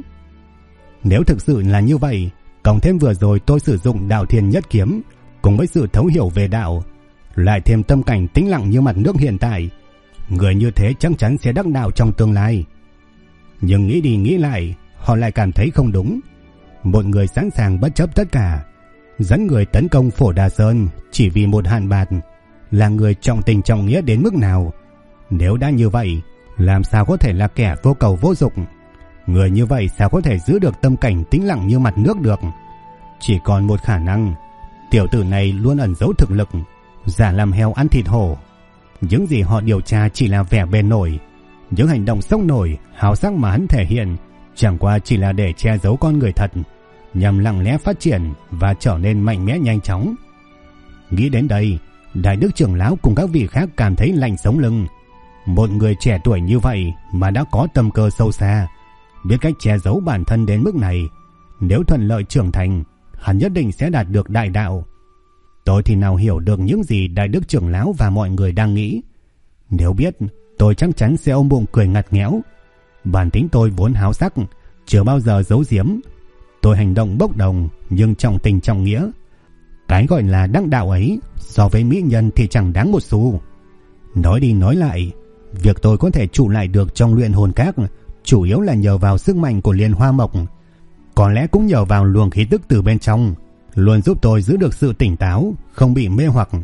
Nếu thực sự là như vậy, cộng thêm vừa rồi tôi sử dụng đạo thiên nhất kiếm, cùng với sự thấu hiểu về đạo, lại thêm tâm cảnh tĩnh lặng như mặt nước hiện tại, người như thế chắc chắn sẽ đắc đạo trong tương lai. Nhưng nghĩ đi nghĩ lại, họ lại cảm thấy không đúng. Một người sẵn sàng bất chấp tất cả, dẫn người tấn công Phổ Đà Sơn chỉ vì một hạn bạc, là người trọng tình trọng nghĩa đến mức nào? Nếu đã như vậy, làm sao có thể là kẻ vô cầu vô dục? Người như vậy sao có thể giữ được tâm cảnh tĩnh lặng như mặt nước được? Chỉ còn một khả năng, tiểu tử này luôn ẩn giấu thực lực, giả làm heo ăn thịt hổ. Những gì họ điều tra chỉ là vẻ bề nổi, những hành động sốc nổi, hào sắc mà hắn thể hiện chẳng qua chỉ là để che giấu con người thật, nhằm lặng lẽ phát triển và trở nên mạnh mẽ nhanh chóng. Nghĩ đến đây, Đại Đức trưởng lão cùng các vị khác cảm thấy lạnh sống lưng. Một người trẻ tuổi như vậy mà đã có tâm cơ sâu xa, biết cách che giấu bản thân đến mức này, nếu thuận lợi trưởng thành, hắn nhất định sẽ đạt được đại đạo. Tôi thì nào hiểu được những gì Đại Đức trưởng lão và mọi người đang nghĩ. Nếu biết, tôi chắc chắn sẽ ôm bụng cười ngặt nghẽo. Bản tính tôi vốn háo sắc, chưa bao giờ giấu giếm. Tôi hành động bốc đồng nhưng trọng tình trọng nghĩa. Cái gọi là đắc đạo ấy so với mỹ nhân thì chẳng đáng một xu. Nói đi nói lại, việc tôi có thể trụ lại được trong luyện hồn các chủ yếu là nhờ vào sức mạnh của Liên Hoa Mộc, có lẽ cũng nhờ vào luồng khí tức từ bên trong, luôn giúp tôi giữ được sự tỉnh táo, không bị mê hoặc.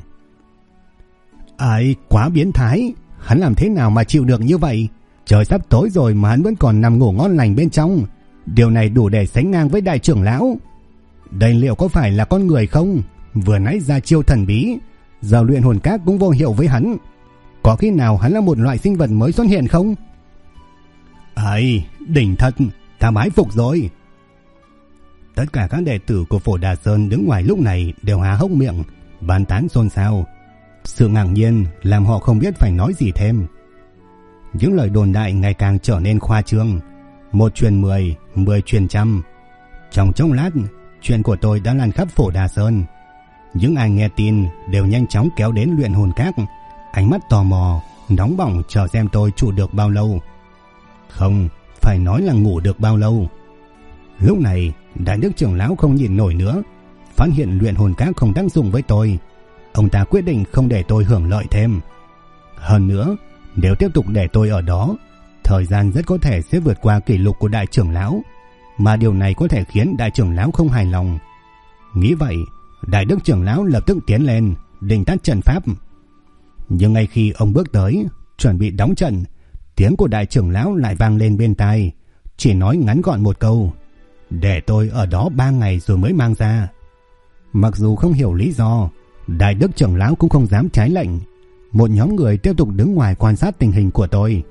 Ai, quá biến thái, hắn làm thế nào mà chịu được như vậy? Trời sắp tối rồi mà hắn vẫn còn nằm ngủ ngon lành bên trong. Điều này đủ để sánh ngang với đại trưởng lão. Đây liệu có phải là con người không? Vừa nãy ra chiêu thần bí, giờ luyện hồn các cũng vô hiệu với hắn. Có khi nào hắn là một loại sinh vật mới xuất hiện không? Ấy, đỉnh thật, ta bái phục rồi. Tất cả các đệ tử của Phổ Đà Sơn đứng ngoài lúc này đều há hốc miệng, bàn tán xôn xao. Sự ngạc nhiên làm họ không biết phải nói gì thêm. Những lời đồn đại ngày càng trở nên khoa trương, 1 truyền 10, 10 truyền trăm. Trong chốc lát, chuyện của tôi đã lan khắp Phổ Đà Sơn. Những ai nghe tin đều nhanh chóng kéo đến luyện hồn các, ánh mắt tò mò, nóng bỏng chờ xem tôi trụ được bao lâu. Không, phải nói là ngủ được bao lâu. Lúc này, Đại Đức trưởng lão không nhịn nổi nữa, phát hiện luyện hồn các không tác dụng với tôi. Ông ta quyết định không để tôi hưởng lợi thêm. Hơn nữa, nếu tiếp tục để tôi ở đó, thời gian rất có thể sẽ vượt qua kỷ lục của Đại trưởng lão, mà điều này có thể khiến Đại trưởng lão không hài lòng. Nghĩ vậy, Đại Đức trưởng lão lập tức tiến lên, định tắt trận pháp. Nhưng ngay khi ông bước tới, chuẩn bị đóng trận, tiếng của Đại trưởng lão lại vang lên bên tai, chỉ nói ngắn gọn một câu: để tôi ở đó 3 ngày rồi mới mang ra. Mặc dù không hiểu lý do, Đại Đức trưởng lão cũng không dám trái lệnh. Một nhóm người tiếp tục đứng ngoài quan sát tình hình của tôi.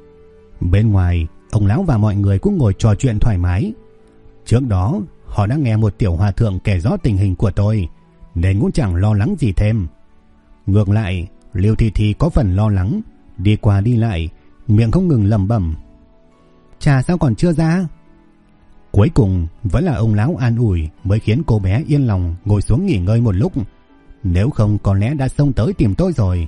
Bên ngoài, ông lão và mọi người cũng ngồi trò chuyện thoải mái. Trước đó, họ đã nghe một tiểu hòa thượng kể rõ tình hình của tôi, nên cũng chẳng lo lắng gì thêm. Ngược lại, Liêu Thi Thi có phần lo lắng, đi qua đi lại, miệng không ngừng lẩm bẩm: "Trà sao còn chưa ra?" Cuối cùng vẫn là ông lão an ủi mới khiến cô bé yên lòng ngồi xuống nghỉ ngơi một lúc. Nếu không có lẽ đã xông tới tìm tôi rồi.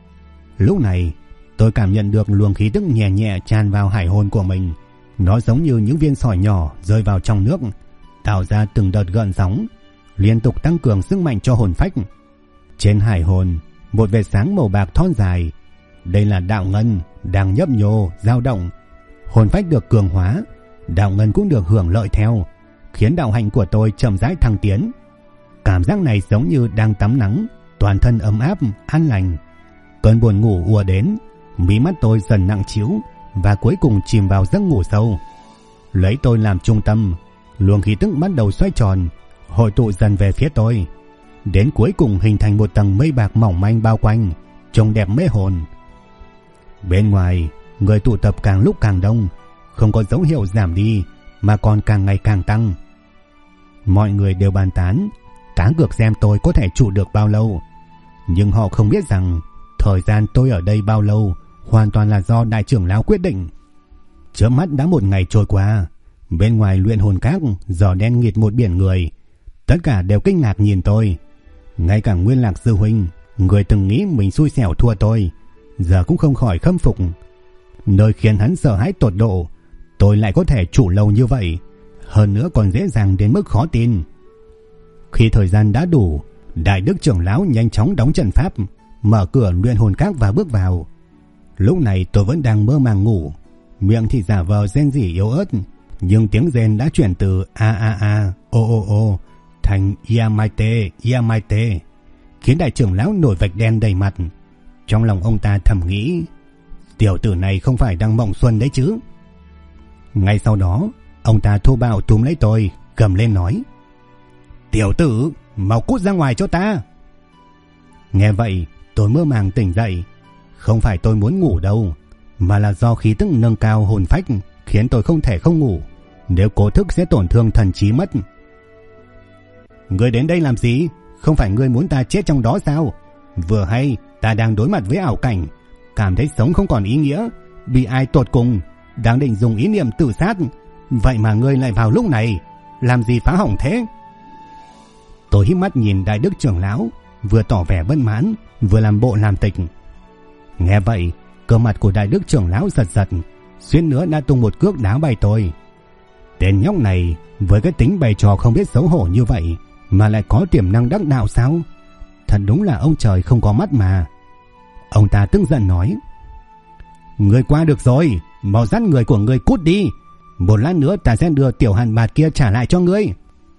Lúc này, tôi cảm nhận được luồng khí tức nhẹ nhẹ tràn vào hải hồn của mình. Nó giống như những viên sỏi nhỏ rơi vào trong nước, tạo ra từng đợt gợn sóng, liên tục tăng cường sức mạnh cho hồn phách. Trên hải hồn, một vệt sáng màu bạc thon dài. Đây là đạo ngân đang nhấp nhô, dao động. Hồn phách được cường hóa, đạo ngân cũng được hưởng lợi theo, khiến đạo hạnh của tôi chậm rãi thăng tiến. Cảm giác này giống như đang tắm nắng, toàn thân ấm áp, an lành. Cơn buồn ngủ ùa đến, mí mắt tôi dần nặng trĩu và cuối cùng chìm vào giấc ngủ sâu. Lấy tôi làm trung tâm, luồng khí tức bắt đầu xoay tròn, hội tụ dần về phía tôi, đến cuối cùng hình thành một tầng mây bạc mỏng manh bao quanh, trông đẹp mê hồn. Bên ngoài, người tụ tập càng lúc càng đông, không có dấu hiệu giảm đi mà còn càng ngày càng tăng. Mọi người đều bàn tán, cá cược xem tôi có thể trụ được bao lâu. Nhưng họ không biết rằng thời gian tôi ở đây bao lâu hoàn toàn là do Đại trưởng lão quyết định. Chớp mắt đã 1 ngày trôi qua. Bên ngoài luyện hồn các giờ đen nghịt một biển người. Tất cả đều kinh ngạc nhìn tôi. Ngay cả Nguyên Lạc sư huynh, người từng nghĩ mình xui xẻo thua tôi, giờ cũng không khỏi khâm phục. Nơi khiến hắn sợ hãi tột độ, tôi lại có thể trụ lâu như vậy, hơn nữa còn dễ dàng đến mức khó tin. Khi thời gian đã đủ, Đại Đức trưởng lão nhanh chóng đóng trận pháp, mở cửa luyện hồn các và bước vào. Lúc này tôi vẫn đang mơ màng ngủ, miệng thì giả vờ rên rỉ yếu ớt, nhưng tiếng rên đã chuyển từ a a a, o thành Yamaite, khiến Đại trưởng lão nổi vạch đen đầy mặt. Trong lòng ông ta thầm nghĩ, tiểu tử này không phải đang mộng xuân đấy chứ. Ngay sau đó, ông ta thô bạo túm lấy tôi, gầm lên nói: "Tiểu tử, mau cút ra ngoài cho ta!" Nghe vậy, tôi mơ màng tỉnh dậy. Không phải tôi muốn ngủ đâu, mà là do khí tức nâng cao hồn phách khiến tôi không thể không ngủ. Nếu cố thức sẽ tổn thương thần trí mất. "Ngươi đến đây làm gì? Không phải ngươi muốn ta chết trong đó sao? Vừa hay ta đang đối mặt với ảo cảnh, cảm thấy sống không còn ý nghĩa, bị ai tột cùng, đang định dùng ý niệm tự sát. Vậy mà ngươi lại vào lúc này, làm gì phá hỏng thế?" Tôi híp mắt nhìn Đại Đức trưởng lão, vừa tỏ vẻ bất mãn, vừa làm bộ làm tịch. Nghe vậy, cơ mặt của Đại Đức trưởng lão giật giật, suýt nữa đã tung một cước đá bay tôi. Tên nhóc này với cái tính bày trò không biết xấu hổ như vậy mà lại có tiềm năng đắc đạo sao? Thật đúng là ông trời không có mắt mà. Ông ta tức giận nói: "Ngươi qua được rồi, mau dắt người của ngươi cút đi. Một lát nữa ta sẽ đưa tiểu hàn bạt kia trả lại cho ngươi."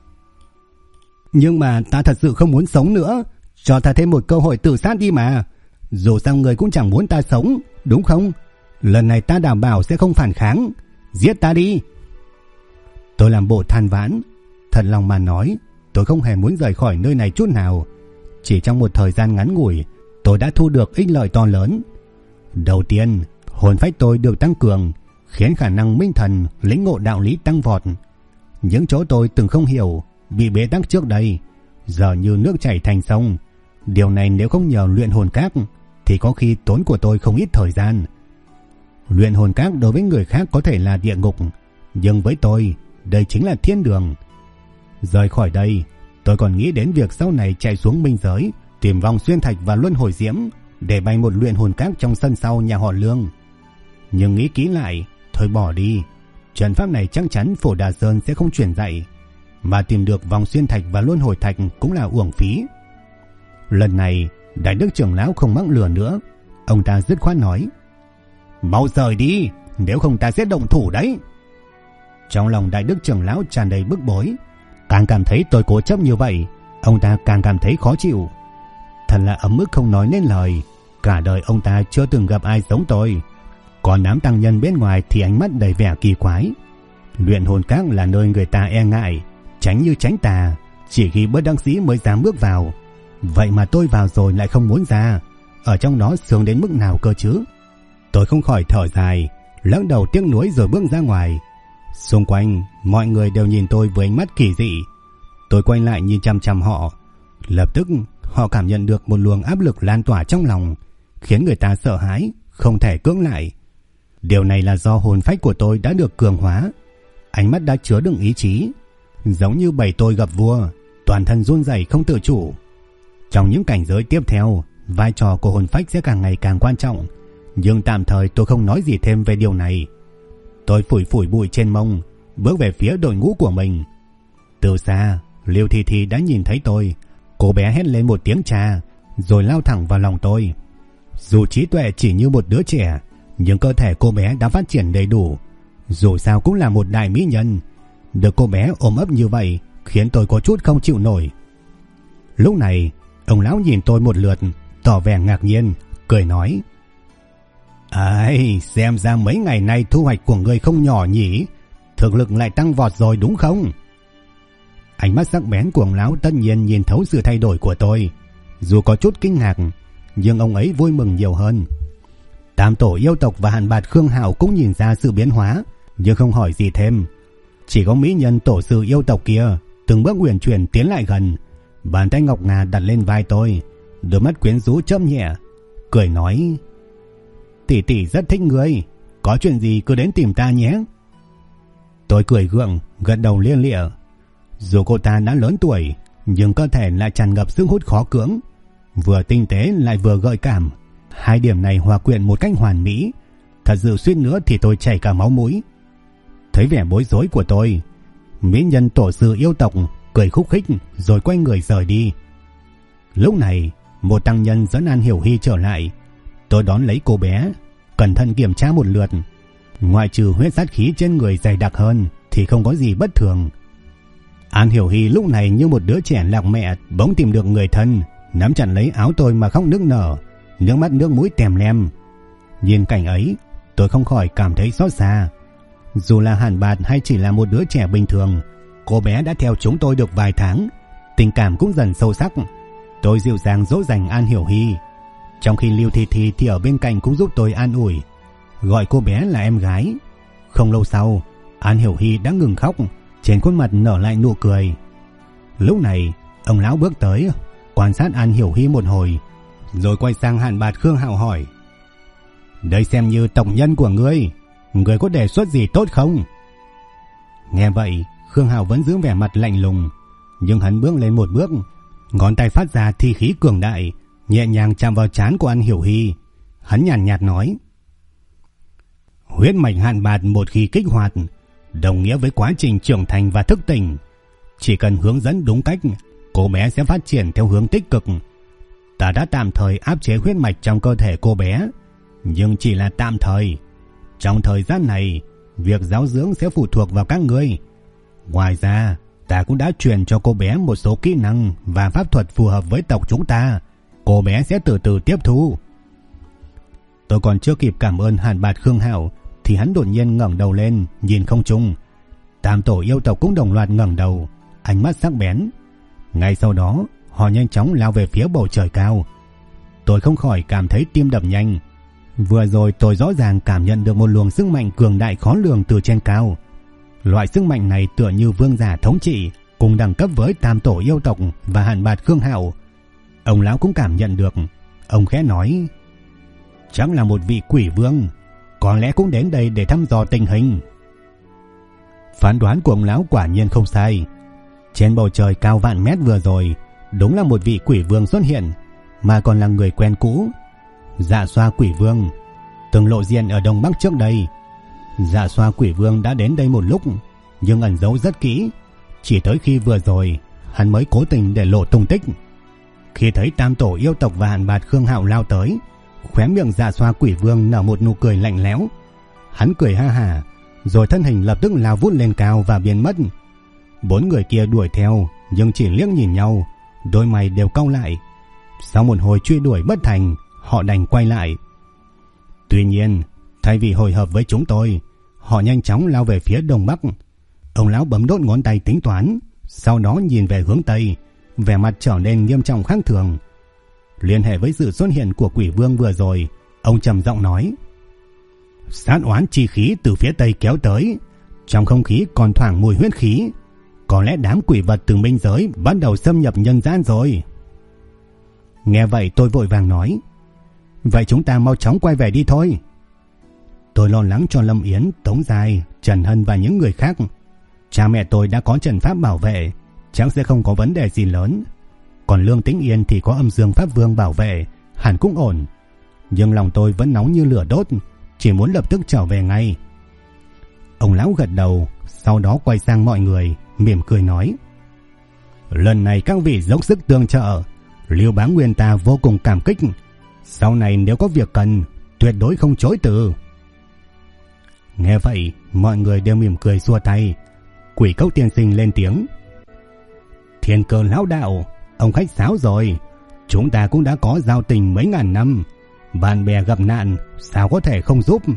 "Nhưng mà ta thật sự không muốn sống nữa, cho ta thêm một cơ hội tự sát đi mà. Dù sao người cũng chẳng muốn ta sống, đúng không? Lần này ta đảm bảo sẽ không phản kháng. Giết ta đi." Tôi làm bộ than vãn. Thật lòng mà nói, tôi không hề muốn rời khỏi nơi này chút nào. Chỉ trong một thời gian ngắn ngủi, tôi đã thu được ích lợi to lớn. Đầu tiên, hồn phách tôi được tăng cường, khiến khả năng minh thần, lĩnh ngộ đạo lý tăng vọt. Những chỗ tôi từng không hiểu, bị bế tắc trước đây, giờ như nước chảy thành sông. Điều này nếu không nhờ luyện hồn các thì có khi tốn của tôi không ít thời gian. Luyện hồn các đối với người khác có thể là địa ngục, nhưng với tôi, đây chính là thiên đường. Rời khỏi đây, tôi còn nghĩ đến việc sau này chạy xuống minh giới, tìm vòng xuyên thạch và luân hồi diễm để bày một luyện hồn các trong sân sau nhà họ Lương. Nhưng nghĩ kỹ lại, thôi bỏ đi. Trận pháp này chắc chắn Phổ Đà Sơn sẽ không truyền dạy, mà tìm được vòng xuyên thạch và luân hồi thạch cũng là uổng phí. Lần này, Đại Đức trưởng lão không mắc lừa nữa. Ông ta dứt khoát nói: "Mau rời đi, nếu không ta sẽ động thủ đấy." Trong lòng Đại Đức trưởng lão tràn đầy bức bối. Càng cảm thấy tôi cố chấp như vậy, ông ta càng cảm thấy khó chịu. Thật là ấm ức không nói nên lời. Cả đời ông ta chưa từng gặp ai giống tôi. Còn đám tăng nhân bên ngoài thì ánh mắt đầy vẻ kỳ quái. Luyện hồn các là nơi người ta e ngại, tránh như tránh tà, chỉ khi bất đắc dĩ mới dám bước vào. Vậy mà tôi vào rồi lại không muốn ra. Ở trong đó sướng đến mức nào cơ chứ? Tôi không khỏi thở dài, lắc đầu tiếc nuối rồi bước ra ngoài. Xung quanh mọi người đều nhìn tôi với ánh mắt kỳ dị. Tôi quay lại nhìn chăm chăm họ. Lập tức họ cảm nhận được một luồng áp lực lan tỏa trong lòng, khiến người ta sợ hãi, không thể cưỡng lại. Điều này là do hồn phách của tôi đã được cường hóa, ánh mắt đã chứa đựng ý chí, giống như bầy tôi gặp vua, toàn thân run rẩy không tự chủ. Trong những cảnh giới tiếp theo, vai trò của hồn phách sẽ càng ngày càng quan trọng, nhưng tạm thời tôi không nói gì thêm về điều này. Tôi phủi phủi bụi trên mông, bước về phía đội ngũ của mình. Từ xa, Liêu Thi Thi đã nhìn thấy tôi. Cô bé hét lên một tiếng cha, rồi lao thẳng vào lòng tôi. Dù trí tuệ chỉ như một đứa trẻ, nhưng cơ thể cô bé đã phát triển đầy đủ. Dù sao cũng là một đại mỹ nhân. Được cô bé ôm ấp như vậy khiến tôi có chút không chịu nổi. Lúc này, ông lão nhìn tôi một lượt, tỏ vẻ ngạc nhiên, cười nói: "Ai, xem ra mấy ngày nay thu hoạch của ngươi không nhỏ nhỉ? Thực lực lại tăng vọt rồi đúng không?" Ánh mắt sắc bén của ông lão tất nhiên nhìn thấu sự thay đổi của tôi. Dù có chút kinh ngạc, nhưng ông ấy vui mừng nhiều hơn. Tam tổ yêu tộc và Hàn Bạt Khương Hạo cũng nhìn ra sự biến hóa, nhưng không hỏi gì thêm. Chỉ có mỹ nhân tổ sư yêu tộc kia từng bước uyển chuyển tiến lại gần, bàn tay ngọc ngà đặt lên vai tôi, đôi mắt quyến rũ chớp nhẹ, cười nói: "Tỷ tỷ rất thích ngươi, có chuyện gì cứ đến tìm ta nhé." Tôi cười gượng, gật đầu lia lịa. Dù cô ta đã lớn tuổi, nhưng cơ thể lại tràn ngập sức hút khó cưỡng, vừa tinh tế lại vừa gợi cảm. Hai điểm này hòa quyện một cách hoàn mỹ, thật sự suýt nữa thì tôi chảy cả máu mũi. Thấy vẻ bối rối của tôi, mỹ nhân tổ sư yêu tộc cười khúc khích rồi quay người rời đi. Lúc này, một tăng nhân dẫn An Hiểu Hy trở lại. Tôi đón lấy cô bé, cẩn thận kiểm tra một lượt. Ngoại trừ huyết sát khí trên người dày đặc hơn thì không có gì bất thường. An Hiểu Hy lúc này như một đứa trẻ lạc mẹ bỗng tìm được người thân, nắm chặt lấy áo tôi mà khóc nức nở, nước mắt nước mũi tèm lem. Nhìn cảnh ấy, tôi không khỏi cảm thấy xót xa. Dù là Hàn Bạt hay chỉ là một đứa trẻ bình thường, cô bé đã theo chúng tôi được vài tháng, tình cảm cũng dần sâu sắc. Tôi dịu dàng dỗ dành An Hiểu Hy, trong khi Liêu Thi Thi thì ở bên cạnh cũng giúp tôi an ủi, gọi cô bé là em gái. Không lâu sau, An Hiểu Hy đã ngừng khóc, trên khuôn mặt nở lại nụ cười. Lúc này, ông lão bước tới, quan sát An Hiểu Hy một hồi, rồi quay sang Hàn Bạt Khương Hạo hỏi: "Đây xem như tộc nhân của ngươi, ngươi có đề xuất gì tốt không?" Nghe vậy, Khương Hạo vẫn giữ vẻ mặt lạnh lùng, nhưng hắn bước lên một bước, ngón tay phát ra thi khí cường đại, nhẹ nhàng chạm vào trán của An Hiểu Hy. Hắn nhàn nhạt nói: "Huyết mạch Hàn Bạt một khi kích hoạt, đồng nghĩa với quá trình trưởng thành và thức tỉnh. Chỉ cần hướng dẫn đúng cách, cô bé sẽ phát triển theo hướng tích cực. Ta đã tạm thời áp chế huyết mạch trong cơ thể cô bé, nhưng chỉ là tạm thời. Trong thời gian này, việc giáo dưỡng sẽ phụ thuộc vào các ngươi. Ngoài ra, ta cũng đã truyền cho cô bé một số kỹ năng và pháp thuật phù hợp với tộc chúng ta. Cô bé sẽ từ từ tiếp thu." Tôi còn chưa kịp cảm ơn Hàn Bạt Khương Hạo thì hắn đột nhiên ngẩng đầu lên nhìn không trung. Tam tổ yêu tộc cũng đồng loạt ngẩng đầu, ánh mắt sắc bén. Ngay sau đó, họ nhanh chóng lao về phía bầu trời cao. Tôi không khỏi cảm thấy tim đập nhanh. Vừa rồi tôi rõ ràng cảm nhận được một luồng sức mạnh cường đại khó lường từ trên cao. Loại sức mạnh này tựa như vương giả thống trị, cùng đẳng cấp với Tam Tổ yêu tộc và Hàn Bạt Khương Hạo. Ông lão cũng cảm nhận được. Ông khẽ nói: chắc là một vị quỷ vương, có lẽ cũng đến đây để thăm dò tình hình. Phán đoán của ông lão quả nhiên không sai. Trên bầu trời cao vạn mét vừa rồi, đúng là một vị quỷ vương xuất hiện, mà còn là người quen cũ. Dạ Xoa Quỷ Vương từng lộ diện ở Đông Bắc trước đây. Dạ Xoa Quỷ Vương đã đến đây một lúc, nhưng ẩn giấu rất kỹ. Chỉ tới khi vừa rồi, hắn mới cố tình để lộ tung tích. Khi thấy Tam Tổ yêu tộc và Hàn Bạt Khương Hạo lao tới, khóe miệng Dạ Xoa Quỷ Vương nở một nụ cười lạnh lẽo. Hắn cười ha hả, rồi thân hình lập tức lao vút lên cao và biến mất. 4 người kia đuổi theo, nhưng chỉ liếc nhìn nhau, đôi mày đều cau lại. Sau một hồi truy đuổi bất thành, họ đành quay lại. Tuy nhiên, thay vì hồi hợp với chúng tôi, họ nhanh chóng lao về phía đông bắc. Ông lão bấm đốt ngón tay tính toán, sau đó nhìn về hướng tây, vẻ mặt trở nên nghiêm trọng khác thường. Liên hệ với sự xuất hiện của quỷ vương vừa rồi, ông trầm giọng nói: sát oán chi khí từ phía tây kéo tới, trong không khí còn thoảng mùi huyết khí. Có lẽ đám quỷ vật từ minh giới bắt đầu xâm nhập nhân gian rồi. Nghe vậy tôi vội vàng nói: vậy chúng ta mau chóng quay về đi thôi. Tôi lo lắng cho Lâm Yến, Tống Giai, Trần Hân và những người khác. Cha mẹ tôi đã có trận pháp bảo vệ, chắc sẽ không có vấn đề gì lớn. Còn Lương Tĩnh Yên thì có Âm Dương Pháp Vương bảo vệ, hẳn cũng ổn. Nhưng lòng tôi vẫn nóng như lửa đốt, chỉ muốn lập tức trở về ngay. Ông lão gật đầu, sau đó quay sang mọi người, mỉm cười nói: lần này các vị dốc sức tương trợ, Lưu Bá Nguyên ta vô cùng cảm kích. Sau này nếu có việc cần, tuyệt đối không chối từ. Nghe vậy, mọi người đều mỉm cười xua tay. Quỷ Cốc tiên sinh lên tiếng: Thiên Cơ lão đạo, ông khách sáo rồi. Chúng ta cũng đã có giao tình mấy ngàn năm, bạn bè gặp nạn, sao có thể không giúp.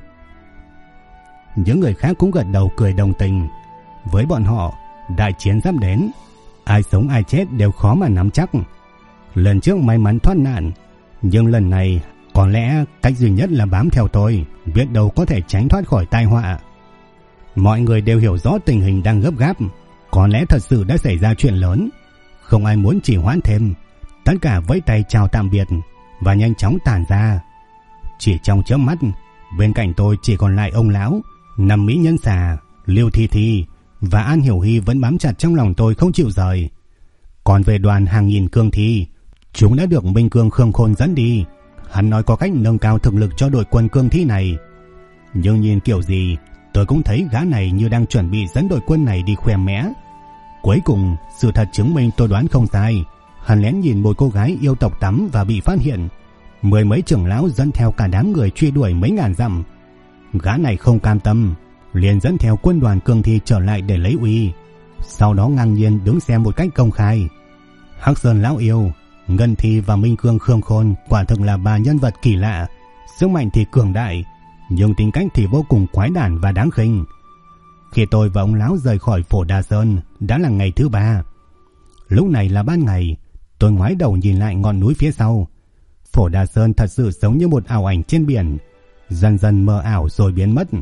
Những người khác cũng gật đầu cười đồng tình. Với bọn họ, đại chiến sắp đến, ai sống ai chết đều khó mà nắm chắc. Lần trước may mắn thoát nạn, nhưng lần này có lẽ cách duy nhất là bám theo tôi, biết đâu có thể tránh thoát khỏi tai họa. Mọi người đều hiểu rõ tình hình đang gấp gáp, có lẽ thật sự đã xảy ra chuyện lớn. Không ai muốn trì hoãn thêm, tất cả vẫy tay chào tạm biệt và nhanh chóng tản ra. Chỉ trong chớp mắt, bên cạnh tôi chỉ còn lại ông lão, Năm Mỹ Nhân Xà, Liêu Thi Thi và An Hiểu Hy vẫn bám chặt trong lòng tôi không chịu rời. Còn về đoàn hàng nghìn cương thi, chúng đã được Minh Cương Khương Khôn dẫn đi. Hắn nói có cách nâng cao thực lực cho đội quân cương thi này. Nhưng nhìn kiểu gì, tôi cũng thấy gã này như đang chuẩn bị dẫn đội quân này đi khoe mẽ. Cuối cùng, sự thật chứng minh tôi đoán không sai. Hắn lén nhìn một cô gái yêu tộc tắm và bị phát hiện. 10 mấy trưởng lão dẫn theo cả đám người truy đuổi mấy ngàn dặm. Gã này không cam tâm, liền dẫn theo quân đoàn cương thi trở lại để lấy uy. Sau đó ngang nhiên đứng xem một cách công khai. Hắc Sơn lão yêu, Ngân Thi và Minh Cương Khương Khôn quả thực là ba nhân vật kỳ lạ. Sức mạnh thì cường đại, nhưng tính cách thì vô cùng quái đản và đáng khinh. Khi tôi và ông lão rời khỏi Phổ Đà Sơn đã là ngày thứ 3. Lúc này là ban ngày, tôi ngoái đầu nhìn lại ngọn núi phía sau. Phổ Đà Sơn thật sự giống như một ảo ảnh trên biển, dần dần mờ ảo rồi biến mất.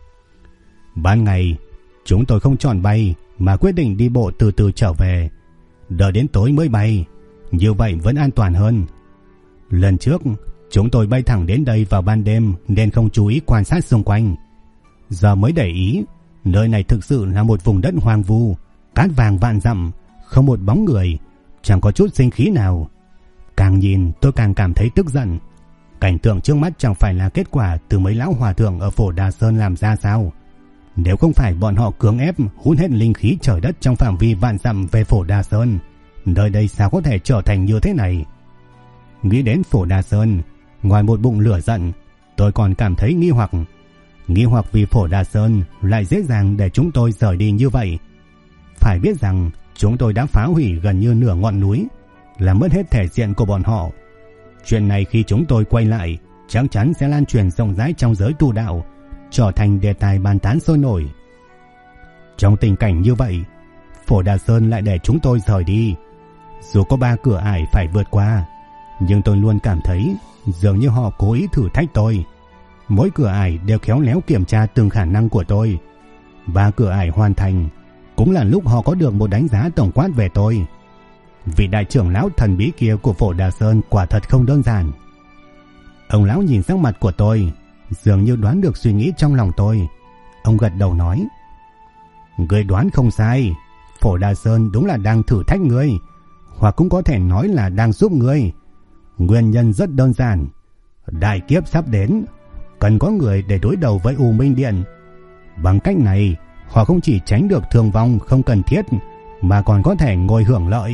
Ban ngày, chúng tôi không chọn bay mà quyết định đi bộ từ từ trở về, đợi đến tối mới bay, như vậy vẫn an toàn hơn. Lần trước, chúng tôi bay thẳng đến đây vào ban đêm nên không chú ý quan sát xung quanh. Giờ mới để ý, nơi này thực sự là một vùng đất hoang vu, cát vàng vạn dặm, không một bóng người, chẳng có chút sinh khí nào. Càng nhìn tôi càng cảm thấy tức giận. Cảnh tượng trước mắt chẳng phải là kết quả từ mấy lão hòa thượng ở Phổ Đà Sơn làm ra sao? Nếu không phải bọn họ cưỡng ép hút hết linh khí trời đất trong phạm vi vạn dặm về Phổ Đà Sơn, nơi đây sao có thể trở thành như thế này? Nghĩ đến Phổ Đà Sơn, ngoài một bụng lửa giận, tôi còn cảm thấy nghi hoặc. Nghi hoặc vì Phổ Đà Sơn lại dễ dàng để chúng tôi rời đi như vậy. Phải biết rằng chúng tôi đã phá hủy gần như nửa ngọn núi, làm mất hết thể diện của bọn họ. Chuyện này khi chúng tôi quay lại, chắc chắn sẽ lan truyền rộng rãi trong giới tu đạo, trở thành đề tài bàn tán sôi nổi. Trong tình cảnh như vậy, Phổ Đà Sơn lại để chúng tôi rời đi. Dù có 3 cửa ải phải vượt qua, nhưng tôi luôn cảm thấy dường như họ cố ý thử thách tôi. Mỗi cửa ải đều khéo léo kiểm tra từng khả năng của tôi. và cửa ải hoàn thành, cũng là lúc họ có được một đánh giá tổng quát về tôi. Vị đại trưởng lão thần bí kia của Phổ Đà Sơn quả thật không đơn giản. Ông lão nhìn sắc mặt của tôi, dường như đoán được suy nghĩ trong lòng tôi. Ông gật đầu nói: "Ngươi đoán không sai, Phổ Đà Sơn đúng là đang thử thách ngươi, hoặc cũng có thể nói là đang giúp ngươi. Nguyên nhân rất đơn giản, đại kiếp sắp đến, cần có người để đối đầu với U Minh Điện. Bằng cách này, họ không chỉ tránh được thương vong không cần thiết, mà còn có thể ngồi hưởng lợi."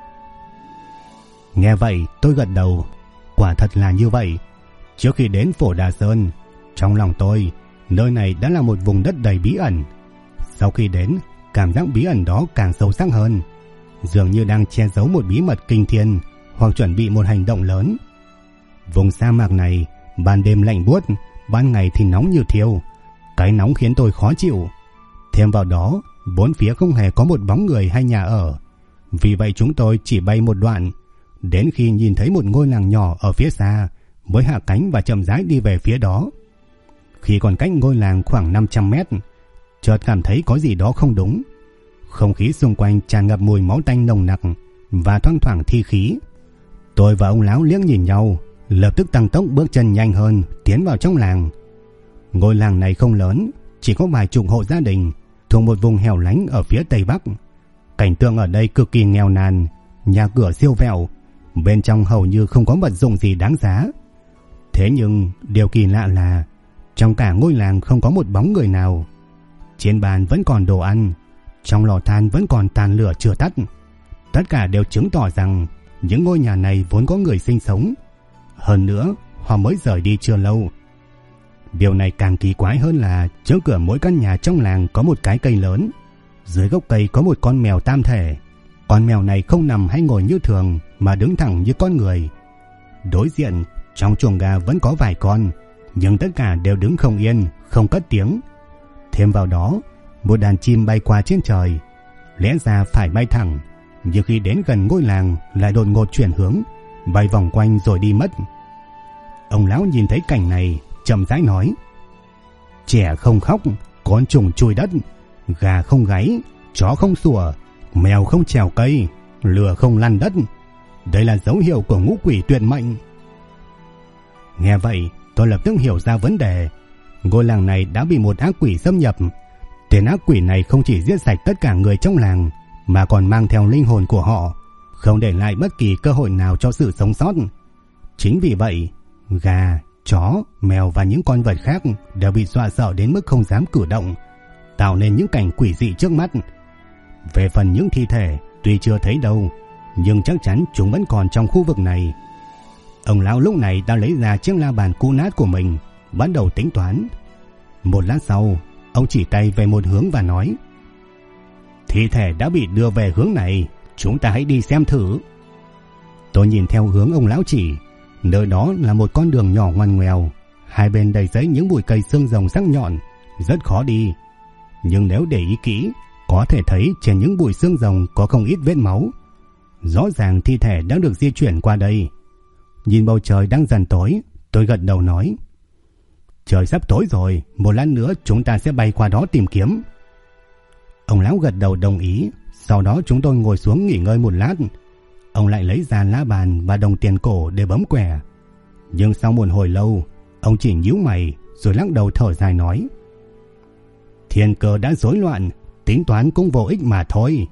Nghe vậy, tôi gật đầu. Quả thật là như vậy. Trước khi đến Phổ Đà Sơn, trong lòng tôi, nơi này đã là một vùng đất đầy bí ẩn. Sau khi đến, cảm giác bí ẩn đó càng sâu sắc hơn, dường như đang che giấu một bí mật kinh thiên hoặc chuẩn bị một hành động lớn. Vùng sa mạc này, ban đêm lạnh buốt, ban ngày thì nóng như thiêu. Cái nóng khiến tôi khó chịu. Thêm vào đó, bốn phía không hề có một bóng người hay nhà ở. Vì vậy chúng tôi chỉ bay một đoạn, đến khi nhìn thấy một ngôi làng nhỏ ở phía xa mới hạ cánh và chậm rãi đi về phía đó. Khi còn cách ngôi làng khoảng 500 mét, chợt cảm thấy có gì đó không đúng. Không khí xung quanh tràn ngập mùi máu tanh nồng nặc và thoang thoảng thi khí. Tôi và ông lão liếc nhìn nhau, lập tức tăng tốc bước chân nhanh hơn, tiến vào trong làng. Ngôi làng này không lớn, chỉ có vài chục hộ gia đình, thuộc một vùng hẻo lánh ở phía tây bắc. Cảnh tượng ở đây cực kỳ nghèo nàn, nhà cửa siêu vẹo, bên trong hầu như không có vật dụng gì đáng giá. Thế nhưng điều kỳ lạ là trong cả ngôi làng không có một bóng người nào. Trên bàn vẫn còn đồ ăn, trong lò than vẫn còn tàn lửa chưa tắt. Tất cả đều chứng tỏ rằng những ngôi nhà này vốn có người sinh sống. Hơn nữa, họ mới rời đi chưa lâu. Điều này càng kỳ quái hơn là trước cửa mỗi căn nhà trong làng có một cái cây lớn. Dưới gốc cây có một con mèo tam thể. Con mèo này không nằm hay ngồi như thường, mà đứng thẳng như con người. Đối diện, trong chuồng gà vẫn có vài con, nhưng tất cả đều đứng không yên, không cất tiếng. Thêm vào đó, một đàn chim bay qua trên trời. Lẽ ra phải bay thẳng, nhưng khi đến gần ngôi làng lại đột ngột chuyển hướng, bay vòng quanh rồi đi mất. Ông lão nhìn thấy cảnh này, chậm rãi nói: "Trẻ không khóc, con trùng chui đất, gà không gáy, chó không sủa, mèo không trèo cây, lửa không lăn đất. Đây là dấu hiệu của ngũ quỷ tuyệt mệnh." Nghe vậy, tôi lập tức hiểu ra vấn đề. Ngôi làng này đã bị một ác quỷ xâm nhập. Tên ác quỷ này không chỉ giết sạch tất cả người trong làng, mà còn mang theo linh hồn của họ, không để lại bất kỳ cơ hội nào cho sự sống sót. Chính vì vậy, gà, chó, mèo và những con vật khác đều bị dọa sợ đến mức không dám cử động, tạo nên những cảnh quỷ dị trước mắt. Về phần những thi thể, tuy chưa thấy đâu, nhưng chắc chắn chúng vẫn còn trong khu vực này. Ông lão lúc này đã lấy ra chiếc la bàn cũ nát của mình, bắt đầu tính toán. Một lát sau, ông chỉ tay về một hướng và nói: "Thi thể đã bị đưa về hướng này, chúng ta hãy đi xem thử." Tôi nhìn theo hướng ông lão chỉ. Nơi đó là một con đường nhỏ ngoằn ngoèo, hai bên đầy rẫy những bụi cây xương rồng sắc nhọn, rất khó đi. Nhưng nếu để ý kỹ, có thể thấy trên những bụi xương rồng có không ít vết máu. Rõ ràng thi thể đã được di chuyển qua đây. Nhìn bầu trời đang dần tối, tôi gật đầu nói: "Trời sắp tối rồi, một lát nữa chúng ta sẽ bay qua đó tìm kiếm." Ông lão gật đầu đồng ý. Sau đó chúng tôi ngồi xuống nghỉ ngơi một lát. Ông lại lấy ra lá bàn và đồng tiền cổ để bấm quẻ. Nhưng sau một hồi lâu, ông chỉ nhíu mày rồi lắc đầu thở dài nói: "Thiên cơ đã rối loạn, tính toán cũng vô ích mà thôi."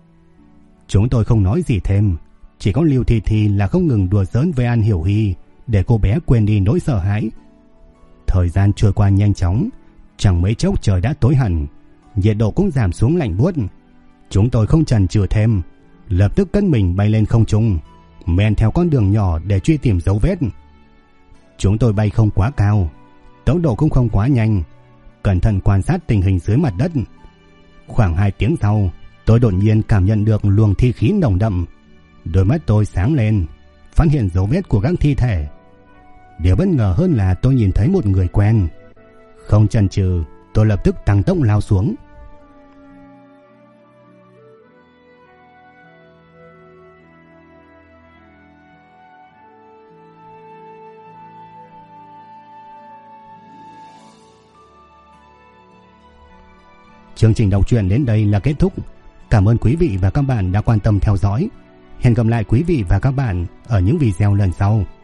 Chúng tôi không nói gì thêm, chỉ có Lưu Thi Thi là không ngừng đùa giỡn với An Hiểu Hy để cô bé quên đi nỗi sợ hãi. Thời gian trôi qua nhanh chóng, chẳng mấy chốc trời đã tối hẳn, nhiệt độ cũng giảm xuống lạnh buốt. Chúng tôi không chần chừ thêm, lập tức cất mình bay lên không trung, men theo con đường nhỏ để truy tìm dấu vết. Chúng tôi bay không quá cao, tốc độ cũng không quá nhanh, cẩn thận quan sát tình hình dưới mặt đất. Khoảng 2 tiếng sau, tôi đột nhiên cảm nhận được luồng thi khí nồng đậm. Đôi mắt tôi sáng lên, phát hiện dấu vết của các thi thể. Điều bất ngờ hơn là tôi nhìn thấy một người quen. Không chần chừ, tôi lập tức tăng tốc lao xuống. Chương trình đọc truyện đến đây là kết thúc. Cảm ơn quý vị và các bạn đã quan tâm theo dõi. Hẹn gặp lại quý vị và các bạn ở những video lần sau.